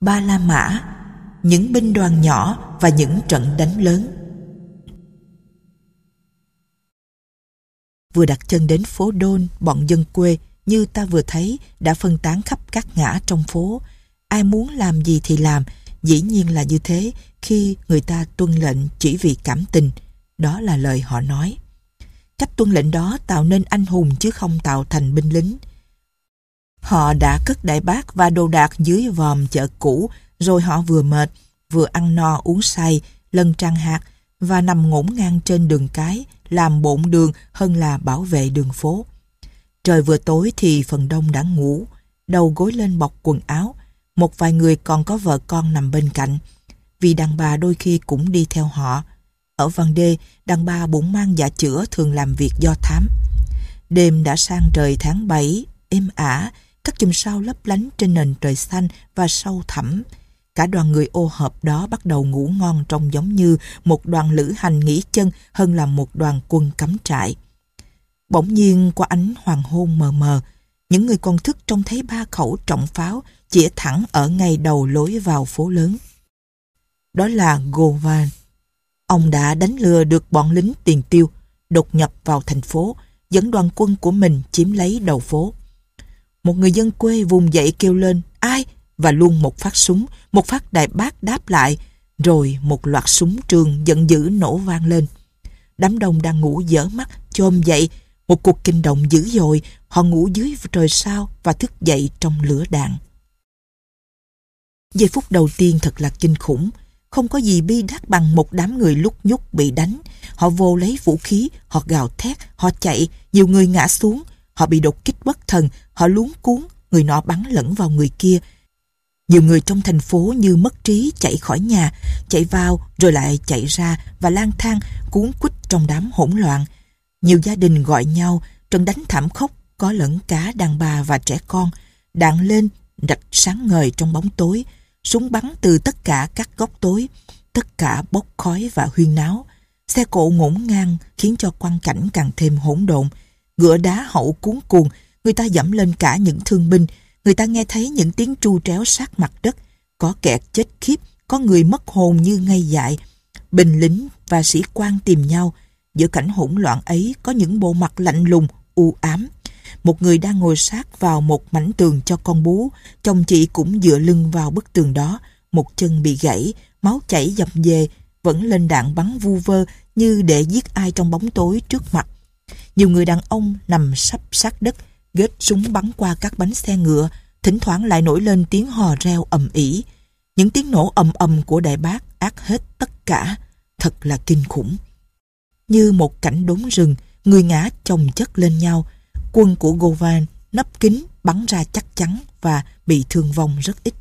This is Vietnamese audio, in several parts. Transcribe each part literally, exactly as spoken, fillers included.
Ba La Mã, những binh đoàn nhỏ và những trận đánh lớn. Vừa đặt chân đến phố Đôn, bọn dân quê như ta vừa thấy đã phân tán khắp các ngã trong phố. Ai muốn làm gì thì làm, dĩ nhiên là như thế khi người ta tuân lệnh chỉ vì cảm tình. Đó là lời họ nói. Cách tuân lệnh đó tạo nên anh hùng chứ không tạo thành binh lính. Họ đã cất đại bác và đồ đạc dưới vòm chợ cũ, rồi họ vừa mệt, vừa ăn no uống say, lân trang hạt và nằm ngổn ngang trên đường cái, làm bộn đường hơn là bảo vệ đường phố. Trời vừa tối thì phần đông đã ngủ, đầu gối lên bọc quần áo. Một vài người còn có vợ con nằm bên cạnh, vì đàn bà đôi khi cũng đi theo họ. Ở Vendée, đàn bà bụng mang dạ chữa thường làm việc do thám. Đêm đã sang trời tháng bảy, êm ả, các chùm sao lấp lánh trên nền trời xanh và sâu thẳm. Cả đoàn người ô hợp đó bắt đầu ngủ ngon, trông giống như một đoàn lữ hành nghỉ chân hơn là một đoàn quân cắm trại. Bỗng nhiên qua ánh hoàng hôn mờ mờ, những người còn thức trông thấy ba khẩu trọng pháo chĩa thẳng ở ngay đầu lối vào phố lớn. Đó là Govan. Ông đã đánh lừa được bọn lính tiền tiêu, đột nhập vào thành phố, dẫn đoàn quân của mình chiếm lấy đầu phố. Một người dân quê vùng dậy kêu lên ai, và luôn một phát súng, một phát đại bác đáp lại, rồi một loạt súng trường giận dữ nổ vang lên. Đám đông đang ngủ dở mắt chồm dậy, một cuộc kinh động dữ dội. Họ ngủ dưới trời sao và thức dậy trong lửa đạn. Giây phút đầu tiên thật là kinh khủng. Không có gì bi đát bằng một đám người lúc nhúc bị đánh. Họ vô lấy vũ khí, họ gào thét, họ chạy, nhiều người ngã xuống. Họ bị đột kích bất thần, họ luống cuống, người nọ bắn lẫn vào người kia. Nhiều người trong thành phố như mất trí chạy khỏi nhà, chạy vào rồi lại chạy ra và lang thang cuống quýt trong đám hỗn loạn. Nhiều gia đình gọi nhau, trận đánh thảm khốc, có lẫn cả đàn bà và trẻ con. Đạn lên, rạch sáng ngời trong bóng tối, súng bắn từ tất cả các góc tối, tất cả bốc khói và huyên náo. Xe cộ ngổn ngang khiến cho quang cảnh càng thêm hỗn độn. Ngựa đá hậu cuống cuồng, người ta dẫm lên cả những thương binh. Người ta nghe thấy những tiếng tru tréo sát mặt đất. Có kẻ chết khiếp, có người mất hồn như ngây dại. Binh lính và sĩ quan tìm nhau. Giữa cảnh hỗn loạn ấy có những bộ mặt lạnh lùng, u ám. Một người đang ngồi sát vào một mảnh tường cho con bú. Chồng chị cũng dựa lưng vào bức tường đó. Một chân bị gãy, máu chảy dầm về, vẫn lên đạn bắn vu vơ như để giết ai trong bóng tối trước mặt. Nhiều người đàn ông nằm sắp sát đất, ghét súng bắn qua các bánh xe ngựa, thỉnh thoảng lại nổi lên tiếng hò reo ầm ĩ. Những tiếng nổ ầm ầm của đại bác át hết tất cả, thật là kinh khủng. Như một cảnh đốn rừng, người ngã chồng chất lên nhau. Quân của Govan nấp kín bắn ra chắc chắn và bị thương vong rất ít.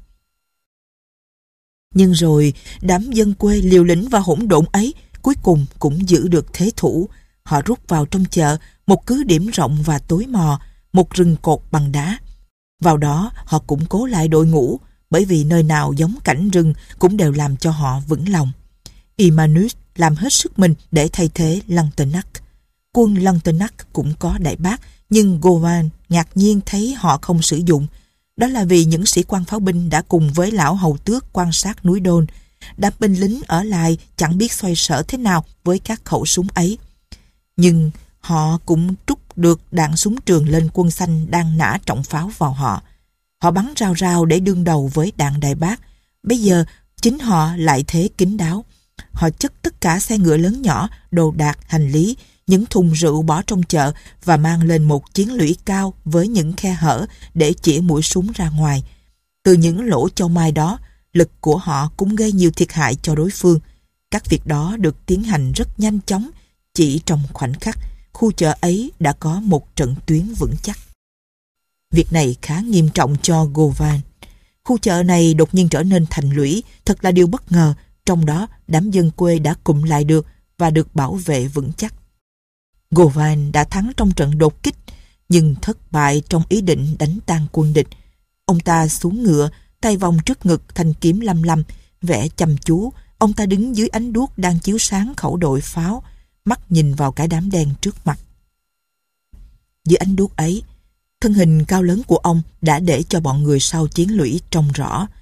Nhưng rồi đám dân quê liều lĩnh và hỗn độn ấy cuối cùng cũng giữ được thế thủ. Họ rút vào trong chợ, một cứ điểm rộng và tối mò, một rừng cột bằng đá. Vào đó họ củng cố lại đội ngũ, bởi vì nơi nào giống cảnh rừng cũng đều làm cho họ vững lòng. Imanus làm hết sức mình để thay thế Lantenac. Quân Lantenac cũng có đại bác, nhưng Govan ngạc nhiên thấy họ không sử dụng. Đó là vì những sĩ quan pháo binh đã cùng với lão hầu tước quan sát núi Đôn. Đám binh lính ở lại chẳng biết xoay sở thế nào với các khẩu súng ấy. Nhưng họ cũng trút được đạn súng trường lên quân xanh đang nã trọng pháo vào họ. Họ bắn rao rao để đương đầu với đạn đại bác. Bây giờ chính họ lại thế kín đáo. Họ chất tất cả xe ngựa lớn nhỏ, đồ đạc, hành lý, những thùng rượu bỏ trong chợ và mang lên một chiến lũy cao với những khe hở để chĩa mũi súng ra ngoài. Từ những lỗ châu mai đó, lực của họ cũng gây nhiều thiệt hại cho đối phương. Các việc đó được tiến hành rất nhanh chóng. Chỉ trong khoảnh khắc, khu chợ ấy đã có một trận tuyến vững chắc. Việc này khá nghiêm trọng cho Govan. Khu chợ này đột nhiên trở nên thành lũy, thật là điều bất ngờ. Trong đó, đám dân quê đã cụm lại được và được bảo vệ vững chắc. Govan đã thắng trong trận đột kích, nhưng thất bại trong ý định đánh tan quân địch. Ông ta xuống ngựa, tay vòng trước ngực thanh kiếm lăm lăm, vẻ chăm chú. Ông ta đứng dưới ánh đuốc đang chiếu sáng khẩu đội pháo, mắt nhìn vào cái đám đen trước mặt. Dưới ánh đuốc ấy, thân hình cao lớn của ông đã để cho bọn người sau chiến lũy trông rõ.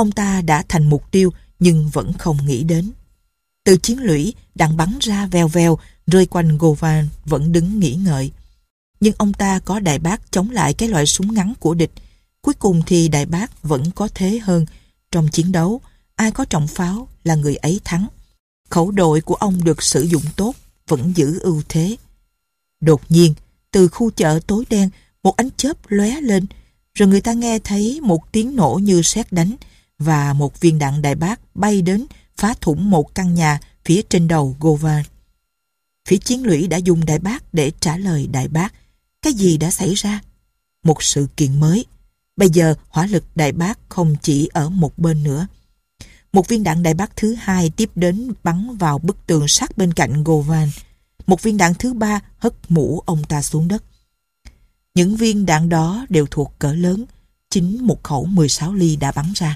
Ông ta đã thành mục tiêu nhưng vẫn không nghĩ đến. Từ chiến lũy, đạn bắn ra vèo vèo, rơi quanh Govan vẫn đứng nghĩ ngợi. Nhưng ông ta có đại bác chống lại cái loại súng ngắn của địch. Cuối cùng thì đại bác vẫn có thế hơn. Trong chiến đấu, ai có trọng pháo là người ấy thắng. Khẩu đội của ông được sử dụng tốt, vẫn giữ ưu thế. Đột nhiên, từ khu chợ tối đen, một ánh chớp lóe lên, rồi người ta nghe thấy một tiếng nổ như sét đánh, và một viên đạn đại bác bay đến phá thủng một căn nhà phía trên đầu Govan. Phía chiến lũy đã dùng đại bác để trả lời đại bác. Cái gì đã xảy ra? Một sự kiện mới. Bây giờ hỏa lực đại bác không chỉ ở một bên nữa. Một viên đạn đại bác thứ hai tiếp đến bắn vào bức tường sát bên cạnh Govan. Một viên đạn thứ ba hất mũ ông ta xuống đất. Những viên đạn đó đều thuộc cỡ lớn. Chính một khẩu mười sáu ly đã bắn ra.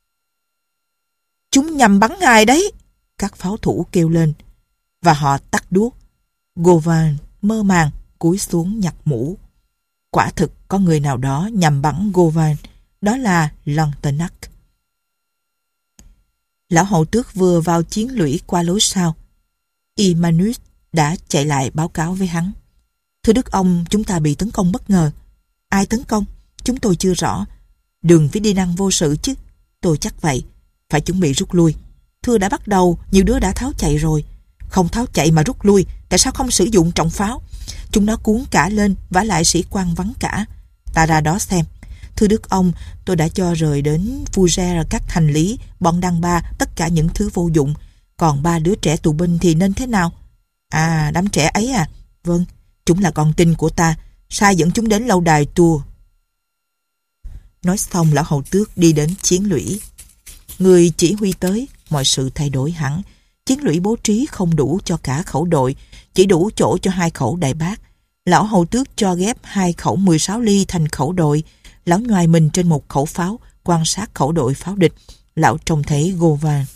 Chúng nhằm bắn ngài đấy, các pháo thủ kêu lên. Và họ tắt đuốc. Govan mơ màng cúi xuống nhặt mũ. Quả thực có người nào đó nhằm bắn Govan. Đó là Lantenac. Lão hậu tước vừa vào chiến lũy qua lối sau. Imanus đã chạy lại báo cáo với hắn. Thưa đức ông, chúng ta bị tấn công bất ngờ. Ai tấn công? Chúng tôi chưa rõ. Đường với đi năng vô sự chứ. Tôi chắc vậy. Phải chuẩn bị rút lui. Thưa đã bắt đầu, nhiều đứa đã tháo chạy rồi. Không tháo chạy mà rút lui, tại sao không sử dụng trọng pháo? Chúng nó cuốn cả lên, vả lại sĩ quan vắng cả. Ta ra đó xem. Thưa đức ông, tôi đã cho rời đến Fougères các hành lý, bọn đàn ba, tất cả những thứ vô dụng. Còn ba đứa trẻ tù binh thì nên thế nào? À, đám trẻ ấy à? Vâng, chúng là con tin của ta. Sai dẫn chúng đến lâu đài Tours. Nói xong, lão hầu tước đi đến chiến lũy. Người chỉ huy tới, mọi sự thay đổi hẳn. Chiến lũy bố trí không đủ cho cả khẩu đội, chỉ đủ chỗ cho hai khẩu đại bác. Lão hầu tước cho ghép hai khẩu mười sáu ly thành khẩu đội. Lão nhoài mình trên một khẩu pháo, quan sát khẩu đội pháo địch. Lão trông thấy Govan.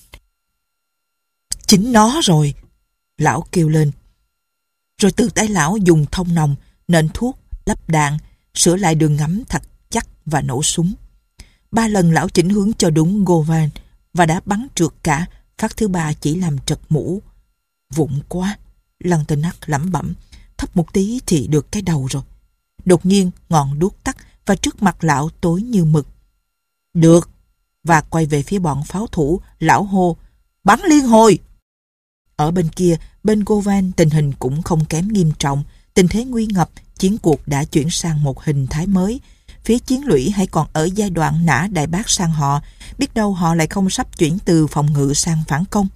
Chính nó rồi, lão kêu lên. Rồi từ tay lão dùng thông nòng, nện thuốc, lắp đạn, sửa lại đường ngắm thật chắc và nổ súng. Ba lần lão chỉnh hướng cho đúng Govan và đã bắn trượt cả. Phát thứ ba chỉ làm trật mũ. Vụng quá, Lantenac lẩm bẩm. Thấp một tí thì được cái đầu rồi. Đột nhiên ngọn đuốc tắt và trước mặt lão tối như mực. Được. Và quay về phía bọn pháo thủ, lão hô: bắn liên hồi. Ở bên kia, bên Govan tình hình cũng không kém nghiêm trọng. Tình thế nguy ngập, chiến cuộc đã chuyển sang một hình thái mới. Phía chiến lũy hay còn ở giai đoạn nã đại bác sang họ, biết đâu họ lại không sắp chuyển từ phòng ngự sang phản công.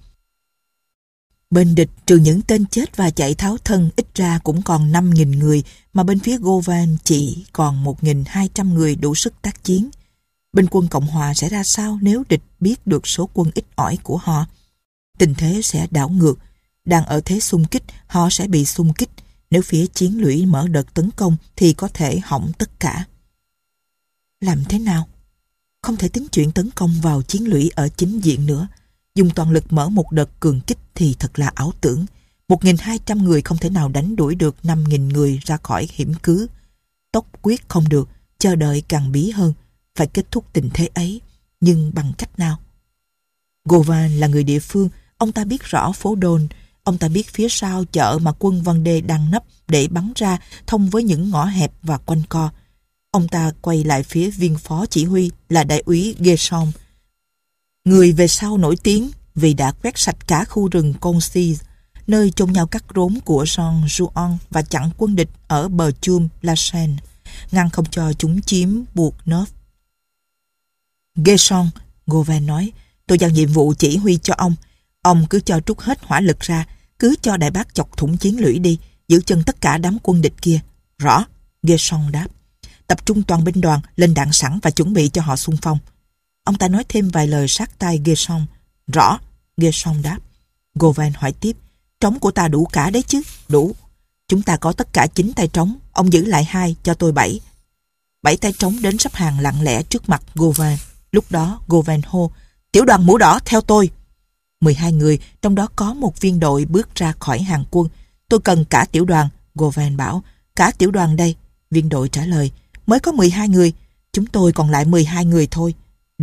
Bên địch trừ những tên chết và chạy tháo thân ít ra cũng còn năm nghìn người, mà bên phía Govan chỉ còn một nghìn hai trăm người đủ sức tác chiến. Bên quân Cộng Hòa sẽ ra sao nếu địch biết được số quân ít ỏi của họ? Tình thế sẽ đảo ngược. Đang ở thế xung kích, họ sẽ bị xung kích. Nếu phía chiến lũy mở đợt tấn công thì có thể hỏng tất cả. Làm thế nào? Không thể tính chuyện tấn công vào chiến lũy ở chính diện nữa. Dùng toàn lực mở một đợt cường kích thì thật là ảo tưởng. một nghìn hai trăm người không thể nào đánh đuổi được năm nghìn người ra khỏi hiểm cứ. Tốc quyết không được, chờ đợi càng bí hơn. Phải kết thúc tình thế ấy, nhưng bằng cách nào? Govan là người địa phương, ông ta biết rõ phố đồn. Ông ta biết phía sau chợ mà quân Vendée đang nấp để bắn ra thông với những ngõ hẹp và quanh co. Ông ta quay lại phía viên phó chỉ huy là đại úy Guerson, người về sau nổi tiếng vì đã quét sạch cả khu rừng Concis, nơi chôn nhau cắt rốn của Jean Jouan, và chặn quân địch ở bờ Chum La Seine, ngăn không cho chúng chiếm Bourg Neuf. Guerson, Govan nói, tôi giao nhiệm vụ chỉ huy cho ông. Ông cứ cho trút hết hỏa lực ra, cứ cho đại bác chọc thủng chiến lũy đi, giữ chân tất cả đám quân địch kia. Rõ, Guerson đáp. Tập trung toàn binh đoàn, lên đạn sẵn và chuẩn bị cho họ xung phong. Ông ta nói thêm vài lời sát tai Guerson. Rõ, Guerson đáp. Govan hỏi tiếp, trống của ta đủ cả đấy chứ? Đủ. Chúng ta có tất cả chín tay trống, ông giữ lại hai, cho tôi bảy. Bảy tay trống đến sắp hàng lặng lẽ trước mặt Govan. Lúc đó Govan hô, tiểu đoàn mũ đỏ theo tôi. mười hai người, trong đó có một viên đội bước ra khỏi hàng quân. Tôi cần cả tiểu đoàn, Govan bảo. Cả tiểu đoàn đây, viên đội trả lời. Mới có mười hai người, chúng tôi còn lại mười hai người thôi. Được,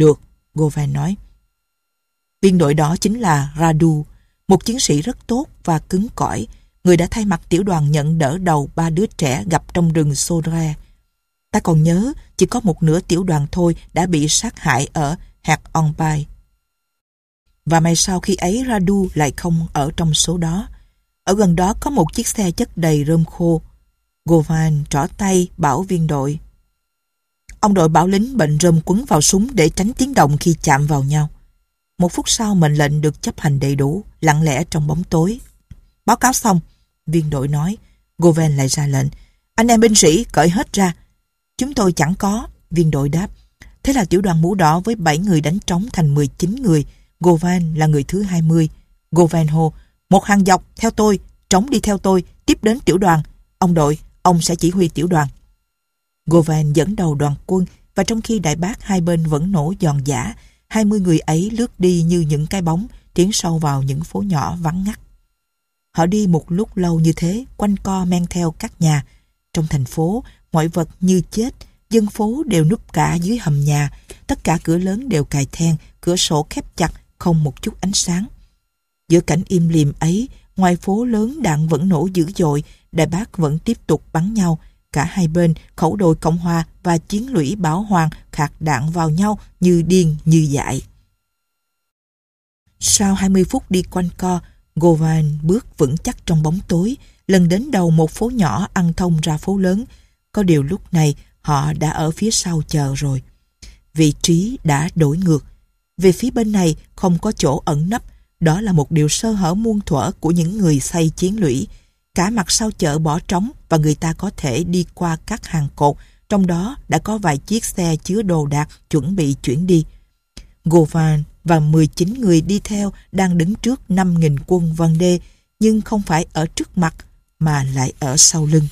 Govan nói. Viên đội đó chính là Radu, một chiến sĩ rất tốt và cứng cỏi, người đã thay mặt tiểu đoàn nhận đỡ đầu ba đứa trẻ gặp trong rừng Sodre. Ta còn nhớ chỉ có một nửa tiểu đoàn thôi đã bị sát hại ở Hạt Onbai. Và may sau khi ấy Radu lại không ở trong số đó. Ở gần đó có một chiếc xe chất đầy rơm khô. Govan trỏ tay bảo viên đội. Ông đội bảo lính bệnh rơm quấn vào súng để tránh tiếng động khi chạm vào nhau. Một phút sau mệnh lệnh được chấp hành đầy đủ, lặng lẽ trong bóng tối. Báo cáo xong, viên đội nói. Govan lại ra lệnh. Anh em binh sĩ cởi hết ra. Chúng tôi chẳng có, viên đội đáp. Thế là tiểu đoàn mũ đỏ với bảy người đánh trống thành mười chín người. Govan là người thứ hai mươi. Govan hô, một hàng dọc theo tôi, trống đi theo tôi, tiếp đến tiểu đoàn. Ông đội, ông sẽ chỉ huy tiểu đoàn. Govan dẫn đầu đoàn quân, và trong khi đại bác hai bên vẫn nổ giòn giã, hai mươi người ấy lướt đi như những cái bóng, tiến sâu vào những phố nhỏ vắng ngắt. Họ đi một lúc lâu như thế, quanh co men theo các nhà. Trong thành phố, mọi vật như chết, dân phố đều núp cả dưới hầm nhà, tất cả cửa lớn đều cài then, cửa sổ khép chặt, không một chút ánh sáng. Giữa cảnh im lìm ấy, ngoài phố lớn đạn vẫn nổ dữ dội, đại bác vẫn tiếp tục bắn nhau. Cả hai bên, khẩu đội Cộng Hòa và chiến lũy Bảo Hoàng khạc đạn vào nhau như điên như dại. Sau hai mươi phút đi quanh co, Govan bước vững chắc trong bóng tối, lần đến đầu một phố nhỏ ăn thông ra phố lớn. Có điều lúc này họ đã ở phía sau chờ rồi. Vị trí đã đổi ngược. Về phía bên này không có chỗ ẩn nấp. Đó là một điều sơ hở muôn thuở của những người xây chiến lũy. Cả mặt sau chợ bỏ trống và người ta có thể đi qua các hàng cột. Trong đó đã có vài chiếc xe chứa đồ đạc chuẩn bị chuyển đi. Govan và mười chín người đi theo đang đứng trước năm nghìn quân Vendée, nhưng không phải ở trước mặt mà lại ở sau lưng.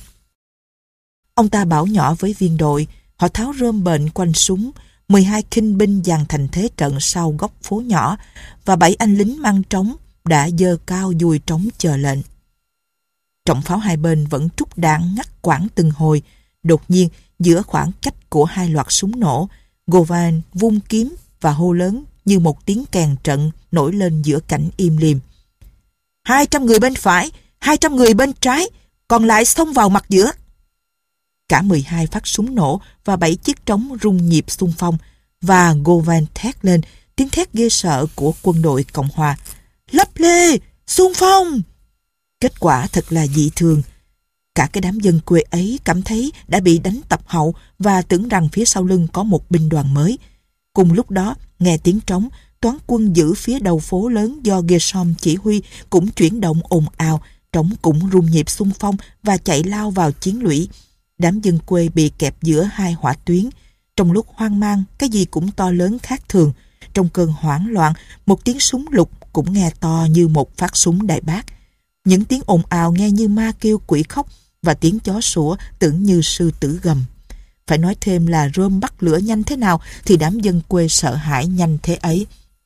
Ông ta bảo nhỏ với viên đội, họ tháo rơm bệnh quanh súng, mười hai khinh binh dàn thành thế trận sau góc phố nhỏ, và bảy anh lính mang trống đã giơ cao dùi trống chờ lệnh. Trọng pháo hai bên vẫn trút đạn ngắt quãng từng hồi. Đột nhiên, giữa khoảng cách của hai loạt súng nổ, Govan vung kiếm và hô lớn như một tiếng kèn trận nổi lên giữa cảnh im lìm. Hai trăm người bên phải, hai trăm người bên trái, còn lại xông vào mặt giữa. Cả mười hai phát súng nổ và bảy chiếc trống rung nhịp xung phong, và Govan thét lên, tiếng thét ghê sợ của quân đội Cộng Hòa. Lấp lê, xung phong! Kết quả thật là dị thường. Cả cái đám dân quê ấy cảm thấy đã bị đánh tập hậu và tưởng rằng phía sau lưng có một binh đoàn mới. Cùng lúc đó, nghe tiếng trống, toán quân giữ phía đầu phố lớn do Gershom chỉ huy cũng chuyển động ồn ào, trống cũng rung nhịp xung phong và chạy lao vào chiến lũy. Đám dân quê bị kẹp giữa hai hỏa tuyến. Trong lúc hoang mang, cái gì cũng to lớn khác thường. Trong cơn hoảng loạn, một tiếng súng lục cũng nghe to như một phát súng đại bác. Những tiếng ồn ào nghe như ma kêu quỷ khóc, và tiếng chó sủa tưởng như sư tử gầm. Phải nói thêm là rơm bắt lửa nhanh thế nào thì đám dân quê sợ hãi nhanh thế ấy.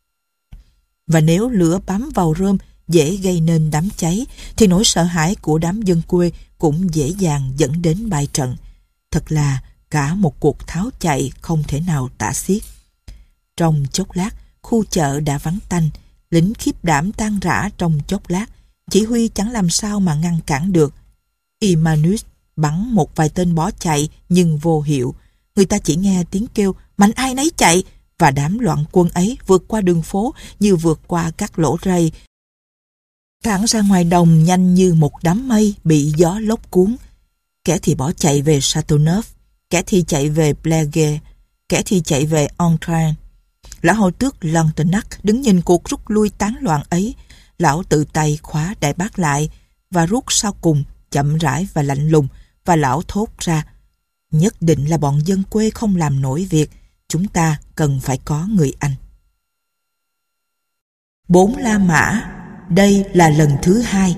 Và nếu lửa bám vào rơm dễ gây nên đám cháy, thì nỗi sợ hãi của đám dân quê cũng dễ dàng dẫn đến bại trận. Thật là cả một cuộc tháo chạy không thể nào tả xiết. Trong chốc lát, khu chợ đã vắng tanh, lính khiếp đảm tan rã trong chốc lát. Chỉ huy chẳng làm sao mà ngăn cản được. Imanus bắn một vài tên bó chạy nhưng vô hiệu. Người ta chỉ nghe tiếng kêu mạnh ai nấy chạy, và đám loạn quân ấy vượt qua đường phố như vượt qua các lỗ rây, thẳng ra ngoài đồng nhanh như một đám mây bị gió lốc cuốn. Kẻ thì bỏ chạy về Châteauneuf, kẻ thì chạy về Blague, kẻ thì chạy về Entrain. Lão hầu tước Lantenac đứng nhìn cuộc rút lui tán loạn ấy. Lão tự tay khóa đại bác lại và rút sau cùng, chậm rãi và lạnh lùng, và lão thốt ra: nhất định là bọn dân quê không làm nổi việc, chúng ta cần phải có người Anh. Bốn La Mã, đây là lần thứ hai.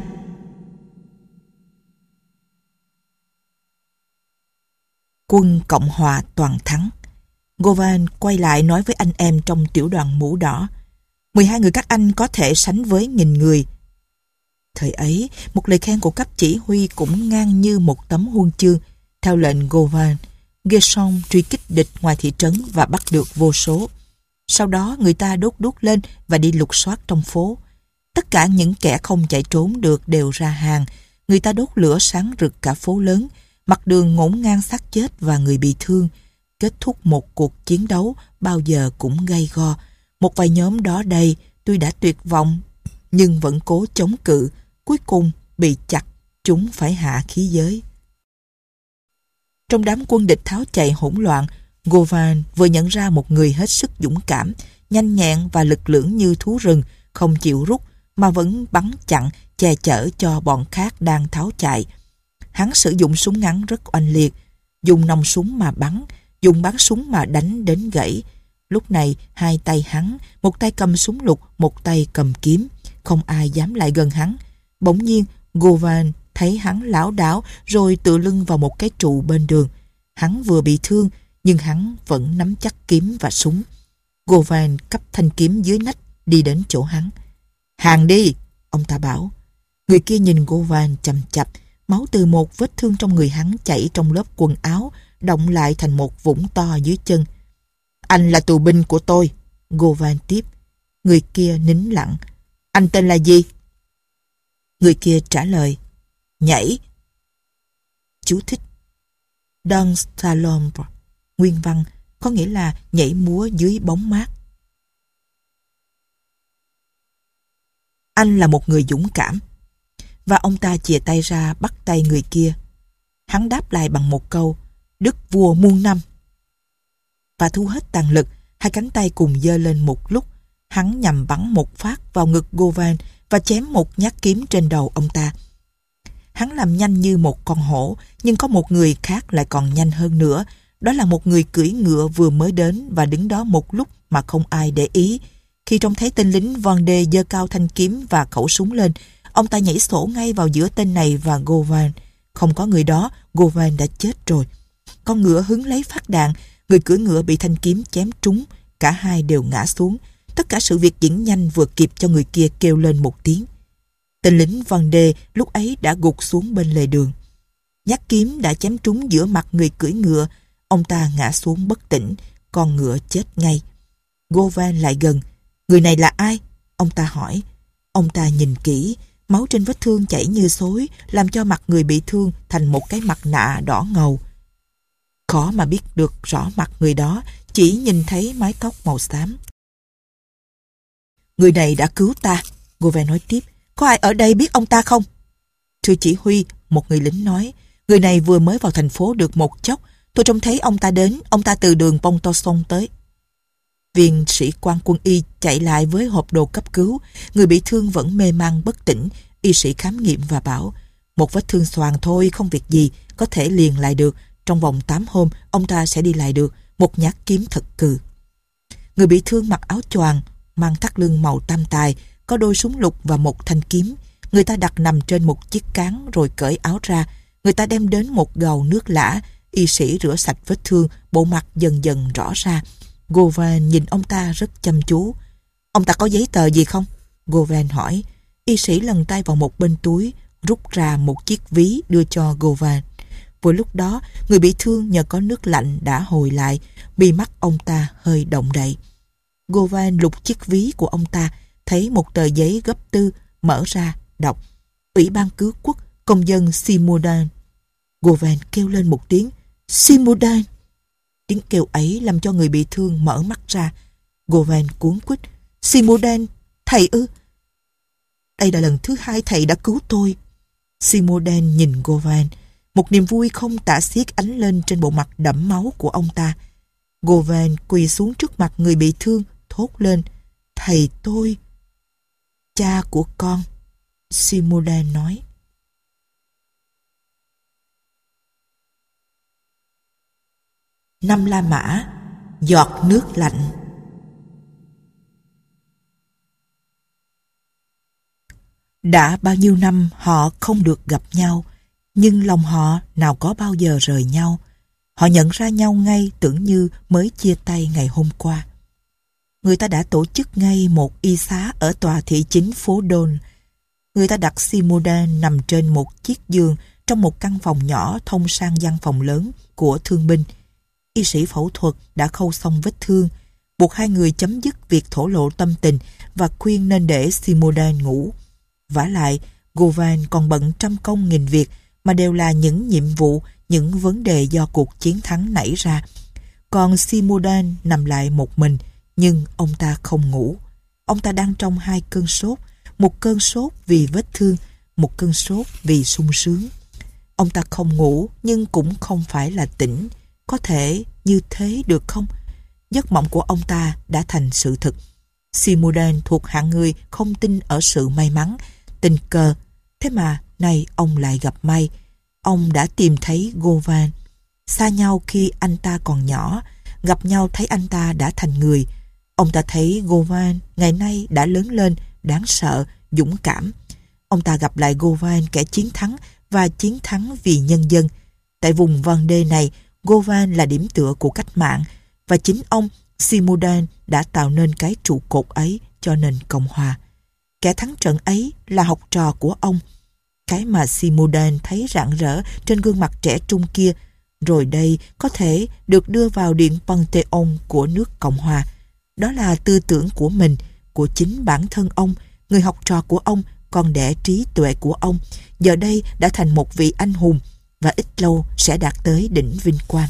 Quân Cộng Hòa toàn thắng. Govan quay lại nói với anh em trong tiểu đoàn mũ đỏ: mười hai người các anh có thể sánh với nghìn người. Thời ấy, một lời khen của cấp chỉ huy cũng ngang như một tấm huân chương. Theo lệnh Govan, Gershom truy kích địch ngoài thị trấn và bắt được vô số. Sau đó người ta đốt đuốc lên và đi lục soát trong phố. Tất cả những kẻ không chạy trốn được đều ra hàng. Người ta đốt lửa sáng rực cả phố lớn, mặt đường ngổn ngang xác chết và người bị thương. Kết thúc một cuộc chiến đấu bao giờ cũng gay go. Một vài nhóm đó đây, tuy đã tuyệt vọng, nhưng vẫn cố chống cự. Cuối cùng bị chặt, chúng phải hạ khí giới. Trong đám quân địch tháo chạy hỗn loạn, Govan vừa nhận ra một người hết sức dũng cảm, nhanh nhẹn và lực lưỡng như thú rừng, không chịu rút mà vẫn bắn chặn, che chở cho bọn khác đang tháo chạy. Hắn sử dụng súng ngắn rất oanh liệt, dùng nòng súng mà bắn, dùng bắn súng mà đánh đến gãy. Lúc này hai tay hắn, một tay cầm súng lục, một tay cầm kiếm, không ai dám lại gần hắn. Bỗng nhiên Govan thấy hắn lảo đảo rồi tựa lưng vào một cái trụ bên đường. Hắn vừa bị thương nhưng hắn vẫn nắm chắc kiếm và súng. Govan cắp thanh kiếm dưới nách đi đến chỗ hắn. Hàng đi, ông ta bảo. Người kia nhìn Govan chằm chằm, máu từ một vết thương trong người hắn chảy trong lớp quần áo, đọng lại thành một vũng to dưới chân. Anh là tù binh của tôi, Govan tiếp. Người kia nín lặng. Anh tên là gì? Người kia trả lời. Nhảy. Chú thích. Dans l'ombre, nguyên văn, có nghĩa là nhảy múa dưới bóng mát. Anh là một người dũng cảm. Và ông ta chìa tay ra bắt tay người kia. Hắn đáp lại bằng một câu, Đức vua muôn năm. Và thu hết tàn lực, hai cánh tay cùng giơ lên một lúc. Hắn nhằm bắn một phát vào ngực Govan và chém một nhát kiếm trên đầu ông ta. Hắn làm nhanh như một con hổ, nhưng có một người khác lại còn nhanh hơn nữa. Đó là một người cưỡi ngựa vừa mới đến và đứng đó một lúc mà không ai để ý. Khi trông thấy tên lính Vendée giơ cao thanh kiếm và khẩu súng lên, ông ta nhảy sổ ngay vào giữa tên này và Govan. Không có người đó, Govan đã chết rồi. Con ngựa hứng lấy phát đạn, người cưỡi ngựa bị thanh kiếm chém trúng, cả hai đều ngã xuống. Tất cả sự việc diễn nhanh vừa kịp cho người kia kêu lên một tiếng. Tên lính Vendée lúc ấy đã gục xuống bên lề đường. Nhát kiếm đã chém trúng giữa mặt người cưỡi ngựa. Ông ta ngã xuống bất tỉnh, con ngựa chết ngay. Govan lại gần. Người này là ai? Ông ta hỏi. Ông ta nhìn kỹ, máu trên vết thương chảy như xối, làm cho mặt người bị thương thành một cái mặt nạ đỏ ngầu. Khó mà biết được rõ mặt người đó, chỉ nhìn thấy mái tóc màu xám. Người này đã cứu ta, Govan nói tiếp. Có ai ở đây biết ông ta không? Thưa chỉ huy, một người lính nói. Người này vừa mới vào thành phố được một chốc. Tôi trông thấy ông ta đến, ông ta từ đường Pontorson tới. Viên sĩ quan quân y chạy lại với hộp đồ cấp cứu. Người bị thương vẫn mê man bất tỉnh. Y sĩ khám nghiệm và bảo, một vết thương xoàn thôi, không việc gì, có thể liền lại được. Trong vòng tám hôm, ông ta sẽ đi lại được. Một nhát kiếm thật cừ. Người bị thương mặc áo choàng, mang thắt lưng màu tam tài, có đôi súng lục và một thanh kiếm. Người ta đặt nằm trên một chiếc cán rồi cởi áo ra. Người ta đem đến một gầu nước lã. Y sĩ rửa sạch vết thương, bộ mặt dần dần rõ ra. Govan nhìn ông ta rất chăm chú. Ông ta có giấy tờ gì không? Govan hỏi. Y sĩ lần tay vào một bên túi, rút ra một chiếc ví đưa cho Govan. Vừa lúc đó, người bị thương nhờ có nước lạnh đã hồi lại, mi mắt ông ta hơi động đậy. Govan lục chiếc ví của ông ta, thấy một tờ giấy gấp tư, mở ra, đọc. Ủy ban cứu quốc, công dân Simodan. Govan kêu lên một tiếng, Simodan. Tiếng kêu ấy làm cho người bị thương mở mắt ra. Govan cuống quýt, Simodan, thầy ư? Đây là lần thứ hai thầy đã cứu tôi. Simodan nhìn Govan. Một niềm vui không tả xiết ánh lên trên bộ mặt đẫm máu của ông ta. Govan quỳ xuống trước mặt người bị thương, thốt lên, thầy tôi. Cha của con, Simodan nói. Năm La Mã, giọt nước lạnh. Đã bao nhiêu năm họ không được gặp nhau, nhưng lòng họ nào có bao giờ rời nhau. Họ nhận ra nhau ngay tưởng như mới chia tay ngày hôm qua. Người ta đã tổ chức ngay một y xá ở tòa thị chính phố Đôn. Người ta đặt Simodan nằm trên một chiếc giường trong một căn phòng nhỏ thông sang văn phòng lớn của thương binh. Y sĩ phẫu thuật đã khâu xong vết thương. buộc hai người chấm dứt việc thổ lộ tâm tình và khuyên nên để Simodan ngủ. Vả lại, Govan còn bận trăm công nghìn việc mà đều là những nhiệm vụ, những vấn đề do cuộc chiến thắng nảy ra. Còn Simodan nằm lại một mình, nhưng ông ta không ngủ. Ông ta đang trong hai cơn sốt, một cơn sốt vì vết thương, một cơn sốt vì sung sướng. Ông ta không ngủ nhưng cũng không phải là tỉnh. Có thể như thế được không? Giấc mộng của ông ta đã thành sự thực. Simodan thuộc hạng người không tin ở sự may mắn, tình cờ. Thế mà nay ông lại gặp may. Ông đã tìm thấy Govan. Xa nhau khi anh ta còn nhỏ, gặp nhau thấy anh ta đã thành người. Ông ta thấy Govan ngày nay đã lớn lên, đáng sợ, dũng cảm. Ông ta gặp lại Govan kẻ chiến thắng và chiến thắng vì nhân dân. Tại vùng Vendée này, Govan là điểm tựa của cách mạng và chính ông, Simodan, đã tạo nên cái trụ cột ấy cho nền Cộng hòa. Kẻ thắng trận ấy là học trò của ông. Cái mà Simodan thấy rạng rỡ trên gương mặt trẻ trung kia, rồi đây có thể được đưa vào điện Panthéon của nước Cộng hòa. Đó là tư tưởng của mình, của chính bản thân ông, người học trò của ông, con đẻ trí tuệ của ông, giờ đây đã thành một vị anh hùng và ít lâu sẽ đạt tới đỉnh vinh quang.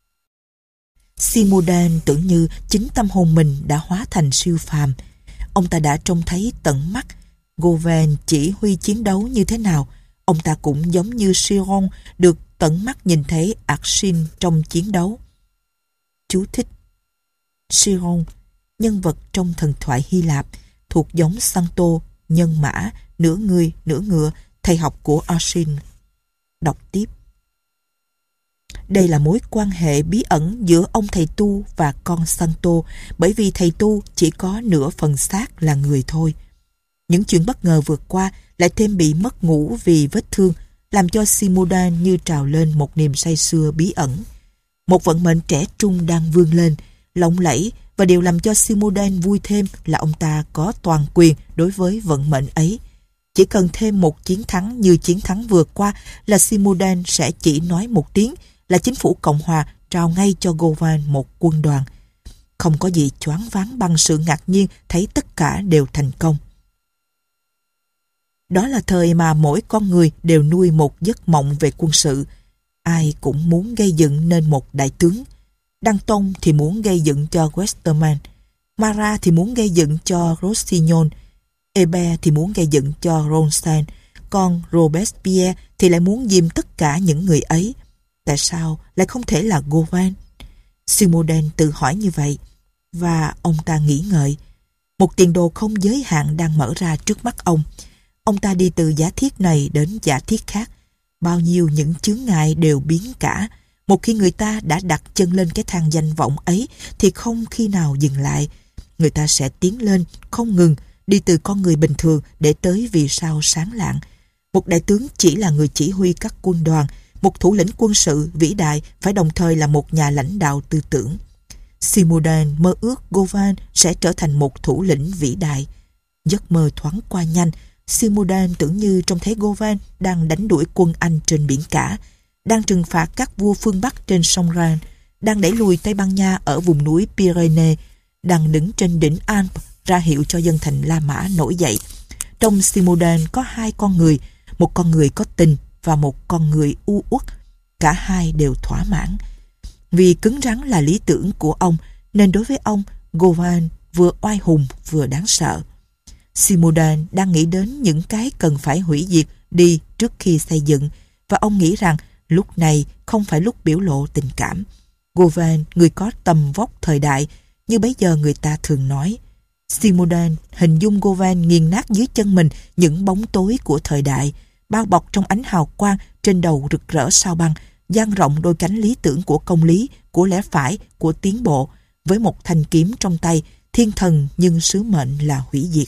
Simodan tưởng như chính tâm hồn mình đã hóa thành siêu phàm. Ông ta đã trông thấy tận mắt Govan chỉ huy chiến đấu như thế nào. Ông ta cũng giống như Chiron được tận mắt nhìn thấy Achilles trong chiến đấu. Chú thích: Chiron, nhân vật trong thần thoại Hy Lạp, thuộc giống Santo, nhân mã, nửa người, nửa ngựa, thầy học của Achilles. Đọc tiếp. Đây là mối quan hệ bí ẩn giữa ông thầy tu và con Santo, bởi vì thầy tu chỉ có nửa phần xác là người thôi. Những chuyện bất ngờ vượt qua lại thêm bị mất ngủ vì vết thương, làm cho Simodan như trào lên một niềm say sưa bí ẩn. Một vận mệnh trẻ trung đang vươn lên, lộng lẫy, và điều làm cho Simodan vui thêm là ông ta có toàn quyền đối với vận mệnh ấy. Chỉ cần thêm một chiến thắng như chiến thắng vừa qua là Simodan sẽ chỉ nói một tiếng là chính phủ Cộng hòa trao ngay cho Govan một quân đoàn. Không có gì choáng váng bằng sự ngạc nhiên thấy tất cả đều thành công. Đó là thời mà mỗi con người đều nuôi một giấc mộng về quân sự. Ai cũng muốn gây dựng nên một đại tướng. Danton thì muốn gây dựng cho Westermann, Marat thì muốn gây dựng cho Rossignol, Hébert thì muốn gây dựng cho Ronstein, còn Robespierre thì lại muốn dìm tất cả những người ấy. Tại sao lại không thể là Govan? Simodan tự hỏi như vậy, và ông ta nghĩ ngợi. Một tiền đồ không giới hạn đang mở ra trước mắt ông. Ông ta đi từ giả thiết này đến giả thiết khác. Bao nhiêu những chướng ngại đều biến cả. Một khi người ta đã đặt chân lên cái thang danh vọng ấy thì không khi nào dừng lại. Người ta sẽ tiến lên, không ngừng, đi từ con người bình thường để tới vì sao sáng lạng. Một đại tướng chỉ là người chỉ huy các quân đoàn. Một thủ lĩnh quân sự vĩ đại phải đồng thời là một nhà lãnh đạo tư tưởng. Simodan mơ ước Govan sẽ trở thành một thủ lĩnh vĩ đại. Giấc mơ thoáng qua nhanh. Simodan tưởng như trông thấy Govan đang đánh đuổi quân Anh trên biển cả, đang trừng phạt các vua phương Bắc trên sông Rhine, đang đẩy lùi Tây Ban Nha ở vùng núi Pyrenees, đang đứng trên đỉnh Alps ra hiệu cho dân thành La Mã nổi dậy. Trong Simodan có hai con người, một con người có tình và một con người u uất. Cả hai đều thỏa mãn. Vì cứng rắn là lý tưởng của ông, nên đối với ông, Govan vừa oai hùng vừa đáng sợ. Simodan đang nghĩ đến những cái cần phải hủy diệt đi trước khi xây dựng, và ông nghĩ rằng lúc này không phải lúc biểu lộ tình cảm. Govan, người có tầm vóc thời đại, như bấy giờ người ta thường nói. Simodan hình dung Govan nghiền nát dưới chân mình những bóng tối của thời đại, bao bọc trong ánh hào quang, trên đầu rực rỡ sao băng, dang rộng đôi cánh lý tưởng của công lý, của lẽ phải, của tiến bộ, với một thanh kiếm trong tay, thiên thần nhưng sứ mệnh là hủy diệt.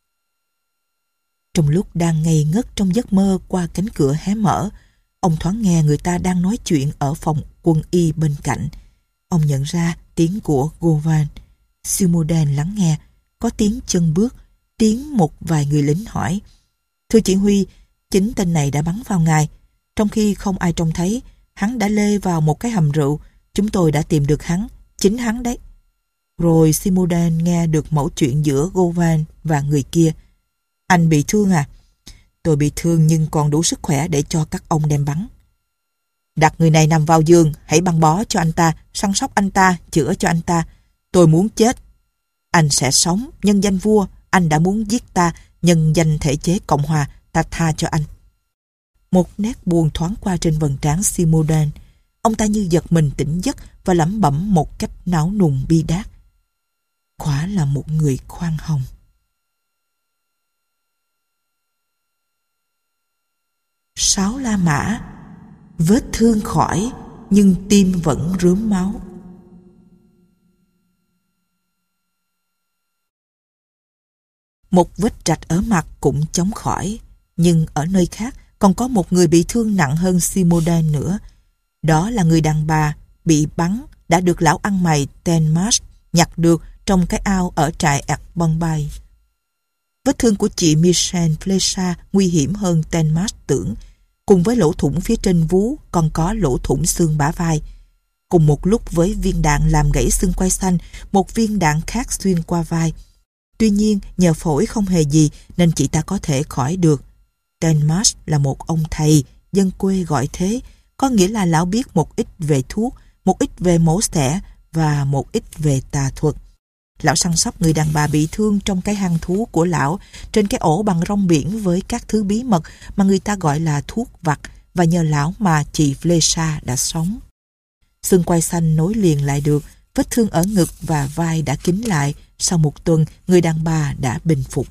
Trong lúc đang ngây ngất trong giấc mơ qua cánh cửa hé mở, ông thoáng nghe người ta đang nói chuyện ở phòng quân y bên cạnh. Ông nhận ra tiếng của Govan. Simodan lắng nghe, có tiếng chân bước, tiếng một vài người lính hỏi: "Thưa chỉ huy, chính tên này đã bắn vào ngài. Trong khi không ai trông thấy, hắn đã lê vào một cái hầm rượu. Chúng tôi đã tìm được hắn, chính hắn đấy." Rồi Simodan nghe được mẩu chuyện giữa Govan và người kia. Anh bị thương à? Tôi bị thương nhưng còn đủ sức khỏe để cho các ông đem bắn. Đặt người này nằm vào giường, hãy băng bó cho anh ta, săn sóc anh ta, chữa cho anh ta. Tôi muốn chết. Anh sẽ sống, nhân danh vua. Anh đã muốn giết ta, nhân danh thể chế Cộng Hòa, ta tha cho anh. Một nét buồn thoáng qua trên vầng trán Simodan. Ông ta như giật mình tỉnh giấc và lẩm bẩm một cách não nùng bi đát. Quả là một người khoan hồng. Sáu La Mã. Vết thương khỏi, nhưng tim vẫn rướm máu. Một vết rạch ở mặt cũng chóng khỏi, nhưng ở nơi khác còn có một người bị thương nặng hơn Simodan nữa. Đó là người đàn bà bị bắn đã được lão ăn mày Tenmas nhặt được trong cái ao ở trại Ecbombay. Vết thương của chị Michel Flecha nguy hiểm hơn Tenmas tưởng. Cùng với lỗ thủng phía trên vú còn có lỗ thủng xương bả vai. Cùng một lúc với viên đạn làm gãy xương quai xanh, một viên đạn khác xuyên qua vai. Tuy nhiên nhờ phổi không hề gì nên chị ta có thể khỏi được. Tenmas là một ông thầy, dân quê gọi thế, có nghĩa là lão biết một ít về thuốc, một ít về mổ xẻ và một ít về tà thuật. Lão săn sóc người đàn bà bị thương trong cái hang thú của lão, trên cái ổ bằng rong biển với các thứ bí mật mà người ta gọi là thuốc vặt, và nhờ lão mà chị Flecha đã sống. Xương quai xanh nối liền lại được, vết thương ở ngực và vai đã kín lại. Sau một tuần, người đàn bà đã bình phục.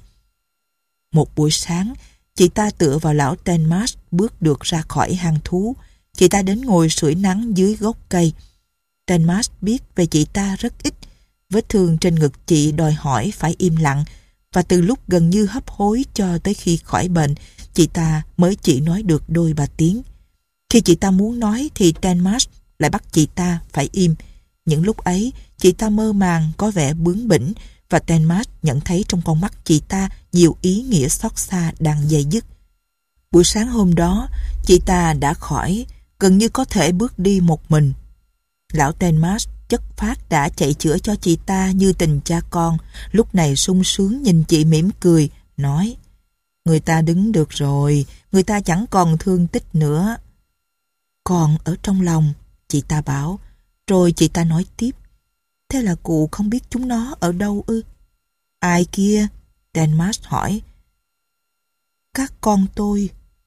Một buổi sáng, chị ta tựa vào lão Tenmas bước được ra khỏi hang thú. Chị ta đến ngồi sưởi nắng dưới gốc cây. Tenmas biết về chị ta rất ít. Vết thương trên ngực chị đòi hỏi phải im lặng, và từ lúc gần như hấp hối cho tới khi khỏi bệnh, chị ta mới chỉ nói được đôi ba tiếng. Khi chị ta muốn nói thì Tenmas lại bắt chị ta phải im. Những lúc ấy, chị ta mơ màng có vẻ bướng bỉnh, và Tenmas nhận thấy trong con mắt chị ta nhiều ý nghĩa xót xa đang dây dứt. Buổi sáng hôm đó, chị ta đã khỏi, gần như có thể bước đi một mình. Lão Tenmas chất phác đã chạy chữa cho chị ta như tình cha con, lúc này sung sướng nhìn chị mỉm cười, nói: người ta đứng được rồi, người ta chẳng còn thương tích nữa. Còn ở trong lòng, chị ta bảo. Rồi chị ta nói tiếp: thế là cụ không biết chúng nó ở đâu ư? Ai kia? Tenmas hỏi. Các con tôi.